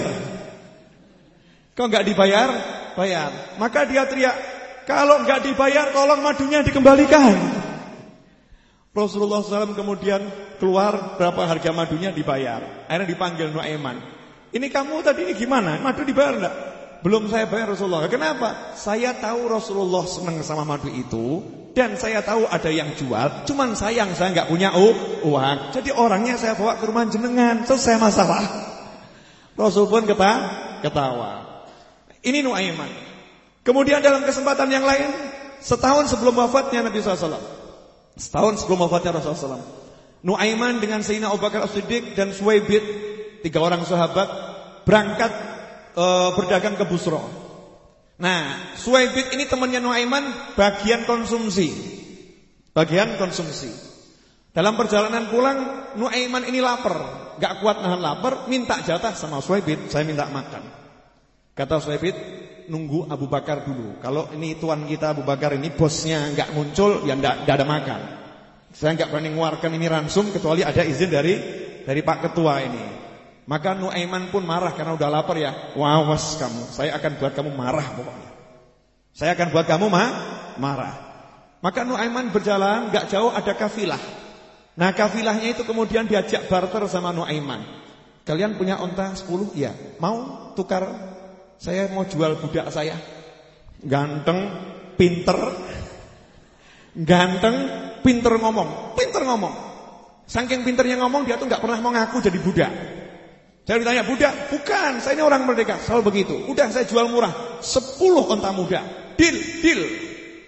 Kok enggak dibayar? Bayar. Maka dia teriak, "Kalau enggak dibayar tolong madunya dikembalikan." Rasulullah shallallahu alaihi wasallam kemudian keluar, berapa harga madunya dibayar. Akhirnya dipanggil Nuaiman. "Ini kamu tadi ini gimana? Madu dibayar enggak?" "Belum saya bayar Rasulullah." "Kenapa?" "Saya tahu Rasulullah senang sama madu itu. Dan saya tahu ada yang jual. Cuman sayang saya enggak punya uang. Jadi orangnya saya bawa ke rumah jenengan. Selesai masalah." Rasul pun ketawa. Ini Nuaiman. Kemudian dalam kesempatan yang lain, setahun sebelum wafatnya Nabi shallallahu alaihi wasallam, setahun sebelum wafatnya Rasulullah shallallahu alaihi wasallam, Nuaiman dengan Sayyidina Abu Bakar As-Siddiq dan Suwaibid, tiga orang sahabat, berangkat e, berdagang ke Busra. Nah, Suwaibid ini temannya Nuaiman, bagian konsumsi. Bagian konsumsi. Dalam perjalanan pulang, Nuaiman ini lapar, gak kuat nahan lapar, minta jatah sama Suwaibid, "Saya minta makan." Kata Suwaibid, "Nunggu Abu Bakar dulu. Kalau ini tuan kita Abu Bakar ini bosnya enggak muncul, ya enggak, enggak ada makan. Saya enggak berani mengeluarkan ini ransum kecuali ada izin dari dari Pak Ketua ini." Maka Nuaiman pun marah karena udah lapar ya. "Wawas kamu, saya akan buat kamu marah pokoknya. Saya akan buat kamu ma marah." Maka Nuaiman berjalan, enggak jauh ada kafilah. Nah, kafilahnya itu kemudian diajak barter sama Nuaiman. "Kalian punya unta sepuluh? Ya. Mau tukar? Saya mau jual budak saya. Ganteng, pinter. Ganteng, pinter ngomong. Pinter ngomong. Saking pinternya ngomong, dia tuh gak pernah mau ngaku jadi budak. Saya ditanya, "Budak?" "Bukan, saya ini orang merdeka." Selalu begitu. "Udah saya jual murah, sepuluh unta muda. Deal, deal.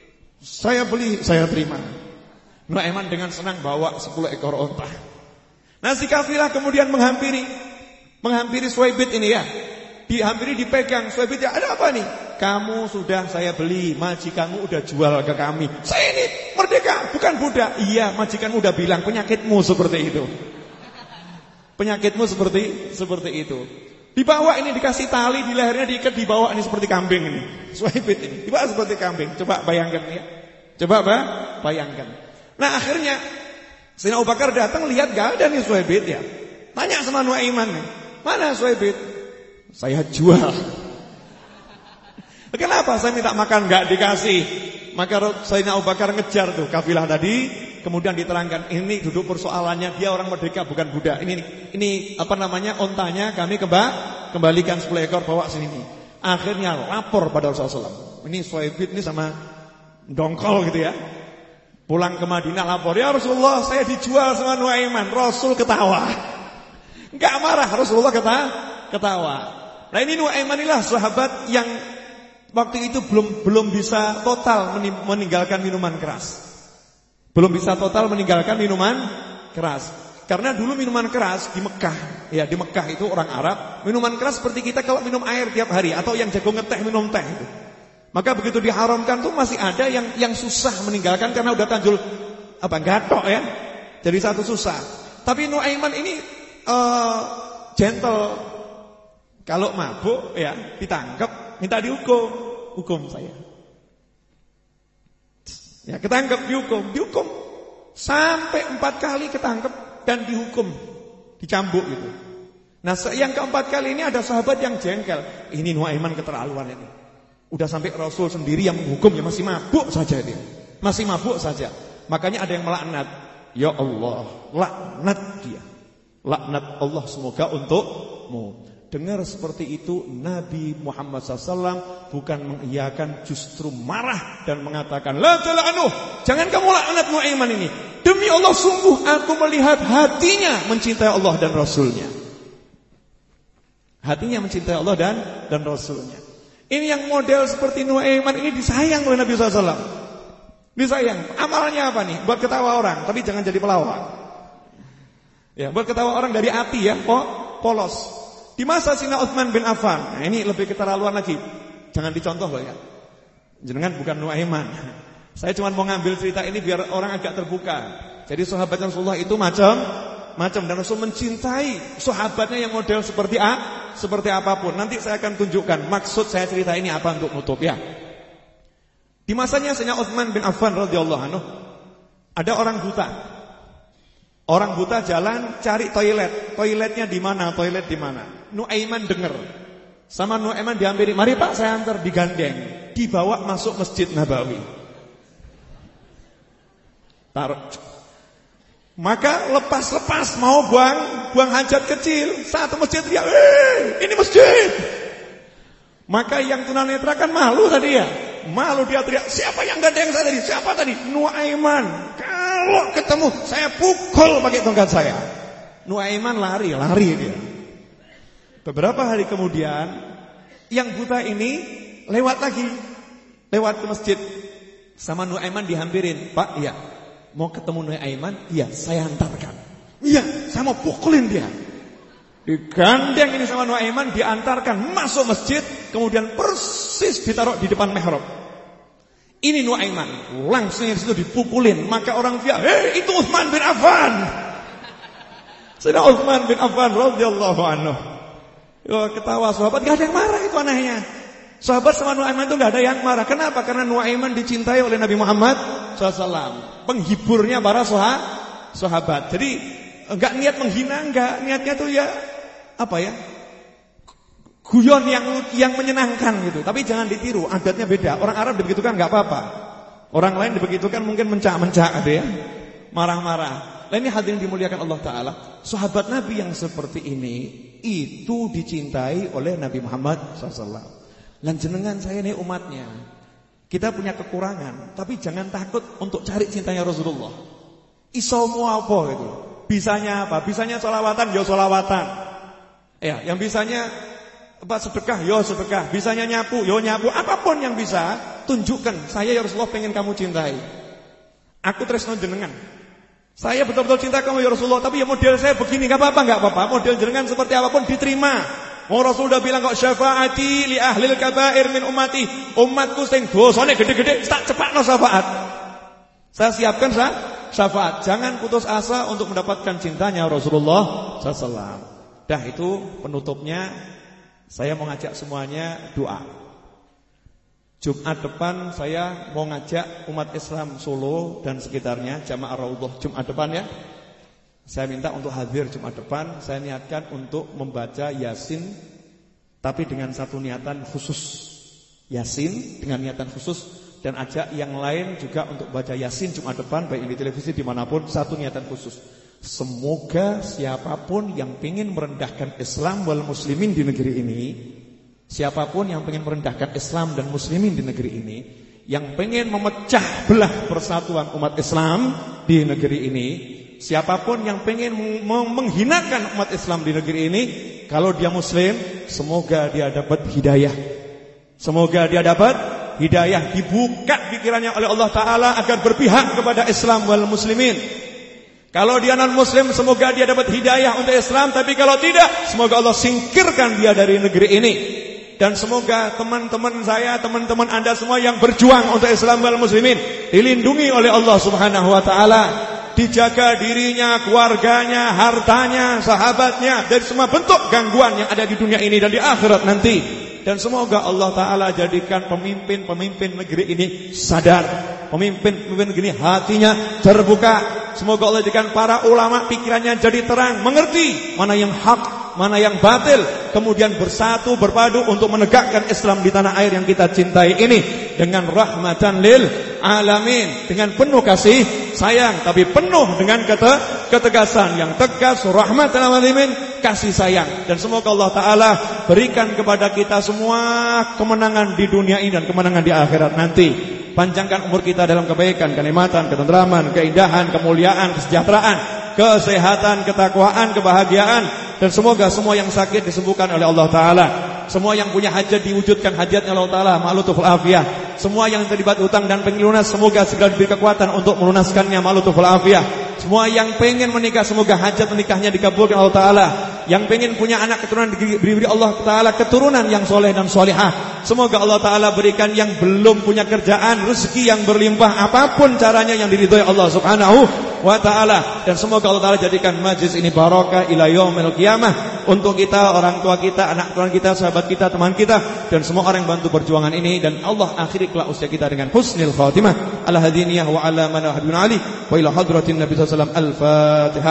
Saya beli, saya terima." Nuaiman dengan senang bawa sepuluh ekor unta. Nah si kafilah kemudian menghampiri Menghampiri Suwaibit ini ya. Dihampiri, dipegang. Suwaibit ya, ada apa nih? Kamu sudah saya beli, majikanmu udah jual ke kami. Saya ini merdeka, bukan budak. Iya, majikanmu udah bilang penyakitmu seperti itu. Penyakitmu seperti seperti itu. Dibawa ini, dikasih tali di lehernya, diikat, dibawa ini seperti kambing ini. Suwaibit ini dibawa seperti kambing. Coba bayangkan ya. Coba apa? Bayangkan. Nah akhirnya Sayyidina Abu Bakar datang, lihat gak ada nih Suwaibit ya. Tanya sama Nuaiman nih, mana Suwaibit? Saya jual. Kenapa saya minta makan gak dikasih? Maka Sayyidina Abu Bakar ngejar tuh kafilah tadi. Kemudian diterangkan, ini duduk persoalannya, dia orang merdeka bukan budak. Ini ini apa namanya, ontanya kami kemba, kembalikan sepuluh ekor, bawa sini. Akhirnya lapor pada Rasulullah shallallahu alaihi wasallam. Ini Suwaibit ini sama dongkol gitu ya. Pulang ke Madinah lapor, ya Rasulullah saya dijual sama Nuaiman. Rasul ketawa. Enggak marah, Rasulullah kata, ketawa. Nah ini Nuaiman inilah sahabat yang waktu itu belum belum bisa total meninggalkan minuman keras. Belum bisa total meninggalkan minuman keras. Karena dulu minuman keras di Mekah, ya di Mekah itu orang Arab, minuman keras seperti kita kalau minum air tiap hari atau yang jago ngeteh minum teh itu. Maka begitu diharamkan tuh masih ada yang yang susah meninggalkan karena udah tanjul apa gatok ya. Jadi satu susah. Tapi Nuaiman ini uh, gentle. Kalau mabuk ya ditangkap, minta dihukum, hukum saya. Ya ketangkep dihukum, dihukum sampai empat kali ketangkep dan dihukum, dicambuk gitu. Nah yang keempat kali ini ada sahabat yang jengkel. Ini Nuaiman keterlaluan ini. Udah sampai Rasul sendiri yang menghukum, ya masih mabuk saja dia, masih mabuk saja. Makanya ada yang melaknat. Ya Allah, laknat dia, laknat Allah semoga untukmu. Dengar seperti itu, Nabi Muhammad shallallahu alaihi wasallam bukan mengiyakan, justru marah dan mengatakan, la tal'anuh, jangan kamu laknat Nuaiman ini. Demi Allah sungguh aku melihat hatinya mencintai Allah dan Rasulnya. Hatinya mencintai Allah dan dan Rasulnya. Ini yang model seperti Nuaiman ini disayang oleh Nabi shallallahu alaihi wasallam. Disayang. Amalnya apa nih? Buat ketawa orang, tapi jangan jadi pelawak. Ya, buat ketawa orang dari hati ya, po, polos. Di masa Sayyidina Utsman bin Affan, nah ini lebih keterlaluan lagi. Jangan dicontoh loh ya. Jenengan bukan Nuaiman. Saya cuma mau ngambil cerita ini biar orang agak terbuka. Jadi sahabat Rasulullah itu macam macam dan Rasul mencintai sahabatnya yang model seperti A, seperti apapun. Nanti saya akan tunjukkan maksud saya cerita ini apa untuk nutup ya. Di masanya Sayyidina Utsman bin Affan radhiyallahu anhu, ada orang buta. Orang buta jalan cari toilet. Toiletnya di mana? Toilet di mana? Nuaiman dengar. Sama Nuaiman dihampiri, "Mari Pak, saya antar." Digandeng, dibawa masuk Masjid Nabawi. Taruh. Maka lepas-lepas mau buang buang hajat kecil, satu masjid dia, "Eh, ini masjid." Maka yang tunanetra kan malu tadi ya. Malu dia teriak, "Siapa yang gandeng saya tadi? Siapa tadi?" Nuaiman. Kalau ketemu saya pukul pakai tongkat saya. Nuaiman lari, lari dia. Beberapa hari kemudian yang buta ini lewat lagi, lewat ke masjid. Sama Nuaiman dihampirin, "Pak, iya. Mau ketemu Nuaiman?" "Iya, saya hantarkan." "Iya, saya mau pukulin dia." Digandeng ini sama Nuaiman, diantarkan masuk masjid, kemudian persis ditaruh di depan mihrab. Ini Nuaiman, langsung yang situ dipukulin. Maka orang dia, "Hei, itu Utsman bin Affan." Sayyidina Utsman bin Affan radhiyallahu anhu. Yo, ketawa sahabat, gak ada yang marah itu anehnya. Sahabat sama Nuaiman itu gak ada yang marah. Kenapa? Karena Nuaiman dicintai oleh Nabi Muhammad shallallahu alaihi wasallam, penghiburnya para sahabat. Jadi enggak niat menghina, enggak, niatnya tuh ya apa ya? Guyon yang yang menyenangkan gitu. Tapi jangan ditiru, adatnya beda. Orang Arab dibegitukan enggak apa-apa. Orang lain dibegitukan mungkin mencak-mencak gitu ya. Marah-marah. Nah ini hadirin dimuliakan Allah Ta'ala. Sahabat Nabi yang seperti ini itu dicintai oleh Nabi Muhammad shallallahu alaihi wasallam. Dan jenengan saya ini umatnya, kita punya kekurangan, tapi jangan takut untuk cari cintanya Rasulullah. Isomu apa gitu. Bisanya apa? Bisanya sholawatan, ya sholawatan. Ya, yang bisanya apa, sedekah, ya sedekah. Bisanya nyapu, ya nyapu. Apapun yang bisa, tunjukkan. Saya ya Rasulullah pengen kamu cintai. Aku tresno jenengan. Saya betul-betul cinta kamu ya Rasulullah, tapi ya model saya begini, enggak apa-apa, enggak apa-apa. Model jenengan seperti apapun diterima. Oh, Rasul udah bilang kok syafaati li ahlil kabair min ummati. Umatku sing dosane gede-gede tak cepatno syafaat. Saya siapkan syafaat. Jangan putus asa untuk mendapatkan cintanya Rasulullah sallallahu alaihi wasallam. Dah itu penutupnya, saya mau ngajak semuanya doa. Jumat depan saya mau ngajak umat Islam Solo dan sekitarnya Jamaah Raudhah Jumat depan ya. Saya minta untuk hadir Jumat depan. Saya niatkan untuk membaca Yasin, tapi dengan satu niatan khusus. Yasin dengan niatan khusus, dan ajak yang lain juga untuk baca Yasin Jumat depan, baik di televisi dimanapun, satu niatan khusus. Semoga siapapun yang ingin merendahkan Islam wal muslimin di negeri ini, siapapun yang ingin merendahkan Islam dan muslimin di negeri ini, yang ingin memecah belah persatuan umat Islam di negeri ini, siapapun yang ingin menghinakan umat Islam di negeri ini, kalau dia muslim, semoga dia dapat hidayah. Semoga dia dapat hidayah, dibuka pikirannya oleh Allah Ta'ala agar berpihak kepada Islam wal muslimin. Kalau dia non muslim, semoga dia dapat hidayah untuk Islam. Tapi kalau tidak, semoga Allah singkirkan dia dari negeri ini. Dan semoga teman-teman saya, teman-teman anda semua yang berjuang untuk Islam wal muslimin dilindungi oleh Allah Subhanahu wa ta'ala, dijaga dirinya, keluarganya, hartanya, sahabatnya dari semua bentuk gangguan yang ada di dunia ini dan di akhirat nanti. Dan semoga Allah Ta'ala jadikan pemimpin-pemimpin negeri ini sadar, pemimpin-pemimpin negeri ini hatinya terbuka. Semoga Allah jadikan para ulama pikirannya jadi terang, mengerti mana yang hak, mana yang batil, kemudian bersatu berpadu untuk menegakkan Islam di tanah air yang kita cintai ini dengan rahmatan lil alamin, dengan penuh kasih sayang, tapi penuh dengan kata ketegasan yang tegas, rahmatan lil alamin, kasih sayang. Dan semoga Allah Ta'ala berikan kepada kita semua kemenangan di dunia ini dan kemenangan di akhirat nanti. Panjangkan umur kita dalam kebaikan, kenikmatan, ketentraman, keindahan, kemuliaan, kesejahteraan, kesehatan, ketakwaan, kebahagiaan. Dan semoga semua yang sakit disembuhkan oleh Allah Ta'ala. Semua yang punya hajat diwujudkan hajatnya Allah Ta'ala, ma'lutuful afiyah. Semua yang terlibat utang dan pengen lunas, semoga segera diberi kekuatan untuk melunaskannya, ma'lutuful afiyah. Semua yang pengen menikah, semoga hajat menikahnya dikabulkan Allah Ta'ala. Yang pengen punya anak keturunan, diberi Allah Ta'ala keturunan yang soleh dan solehah. Semoga Allah Ta'ala berikan yang belum punya kerjaan, rezeki yang berlimpah, apapun caranya yang diridhoi Allah Subhanahu wa ta'ala. Dan semoga Allah Ta'ala jadikan majlis ini barakah ila yaumil qiyamah untuk kita, orang tua kita, anak keturunan kita, sahabat kita, teman kita, dan semua orang yang bantu perjuangan ini. Dan Allah akhiri kelak usia kita dengan husnil khatimah. Ala hadiniyah wa ala man habibun ali wa ila hadratin nabi sallallahu alaihi wasallam. Al-Fatihah.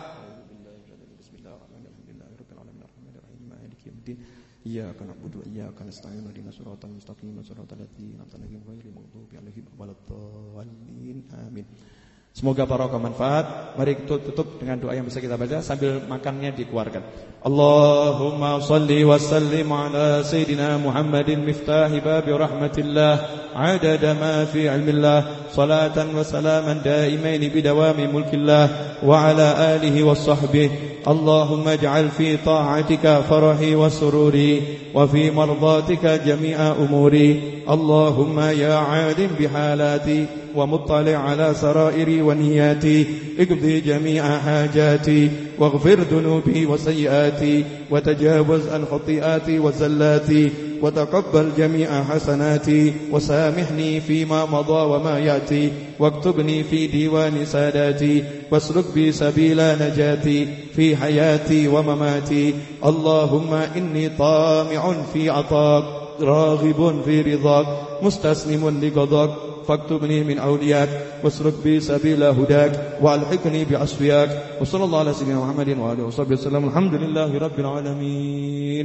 Iyyaka na'budu wa iyyaka nasta'in ihdinas siratal mustaqim siratal ladzina an'amta 'alaihim ghairil maghdubi 'alaihim waladdallin. Amin. Semoga barokah manfaat. Mari kita tutup dengan doa yang bisa kita baca sambil makannya dikeluarkan. Allahumma salli wa sallim ala sayyidina Muhammadin miftahi babi rahmatillah adada ma fi ilmillah salatan wa salaman daimain bidawami mulkillah wa ala alihi wa sahbihi. Allahumma ij'al fi ta'atika farahi wa sururi wa fi mardatika jami'a umuri. Allahumma ya 'alim bihalati ومطلع على سرائري ونياتي اقضي جميع حاجاتي واغفر ذنوبي وسيئاتي وتجاوز عن خطيئاتي وزلاتي وتقبل جميع حسناتي وسامحني فيما مضى وما يأتي واكتبني في ديوان ساداتي واسلك بي سبيل نجاتي في حياتي ومماتي. اللهم إني طامع في عطاك راغب في رضاك مستسلم لقضاك فاكتبني من أولياك واسلك بي سبيل هداك وألحقني بأصفياك. وصلى الله على سيدنا محمد وآله وصحبه وسلم. الحمد لله رب العالمين.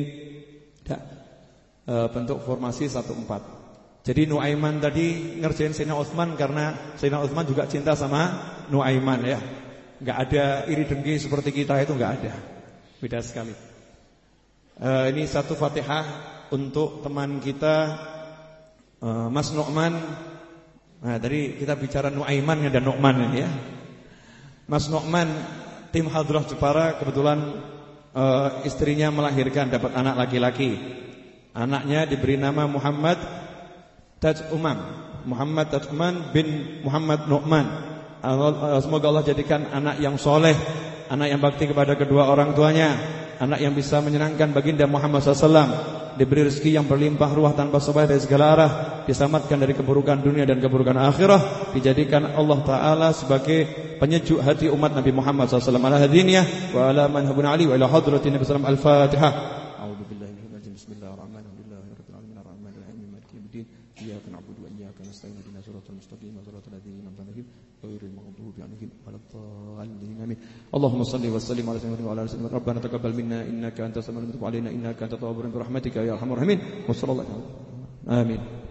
Bentuk formasi satu empat. Jadi Nuaiman tadi ngerjain Sayyidina Utsman karena Sayyidina Utsman juga cinta sama Nuaiman ya. Enggak ada iri dengki seperti kita, itu enggak ada. Beda sekali. uh, Ini satu Fatihah untuk teman kita uh, Mas Nu'man. Nah, tadi kita bicara Nuaiman dan Nu'man ini ya. Mas Nu'man, tim Hadrah Jepara kebetulan uh, istrinya melahirkan, dapat anak laki-laki. Anaknya diberi nama Muhammad Taj Umam, Muhammad Taj Umam bin Muhammad Nu'man. Semoga Allah jadikan anak yang soleh, anak yang bakti kepada kedua orang tuanya, anak yang bisa menyenangkan baginda Muhammad sallallahu alaihi wasallam, diberi rezeki yang berlimpah ruah tanpa sebab dari segala arah, diselamatkan dari keburukan dunia dan keburukan akhirah, dijadikan Allah Ta'ala sebagai penyejuk hati umat Nabi Muhammad sallallahu alaihi wasallam. Ala hadiniyah wa ala manhabun ali wa ila hadratin Nabi sallallahu alaihi wasallam. Al-Fatihah. A'udzu billahi minasy bismillahirrahmanirrahim. Alhamdulillahirabbil alamin arrahmanirrahim maliki yaumiddin. Iyyaka na'budu wa iyyaka nasta'in ihdinas siratal mustaqim siratal ladzina an'amta 'alaihim ghairil maghdubi 'alaihim waladdallin. Amin. Allahumma shalli wa sallim ala sayyidina wa ala alihi rabbana taqabbal minna innaka antas samiul 'alim wa tub 'alaina innaka antat tawwabur rahim bi rahmatika ya arhamar rahimin. Wassallallahu. Amin.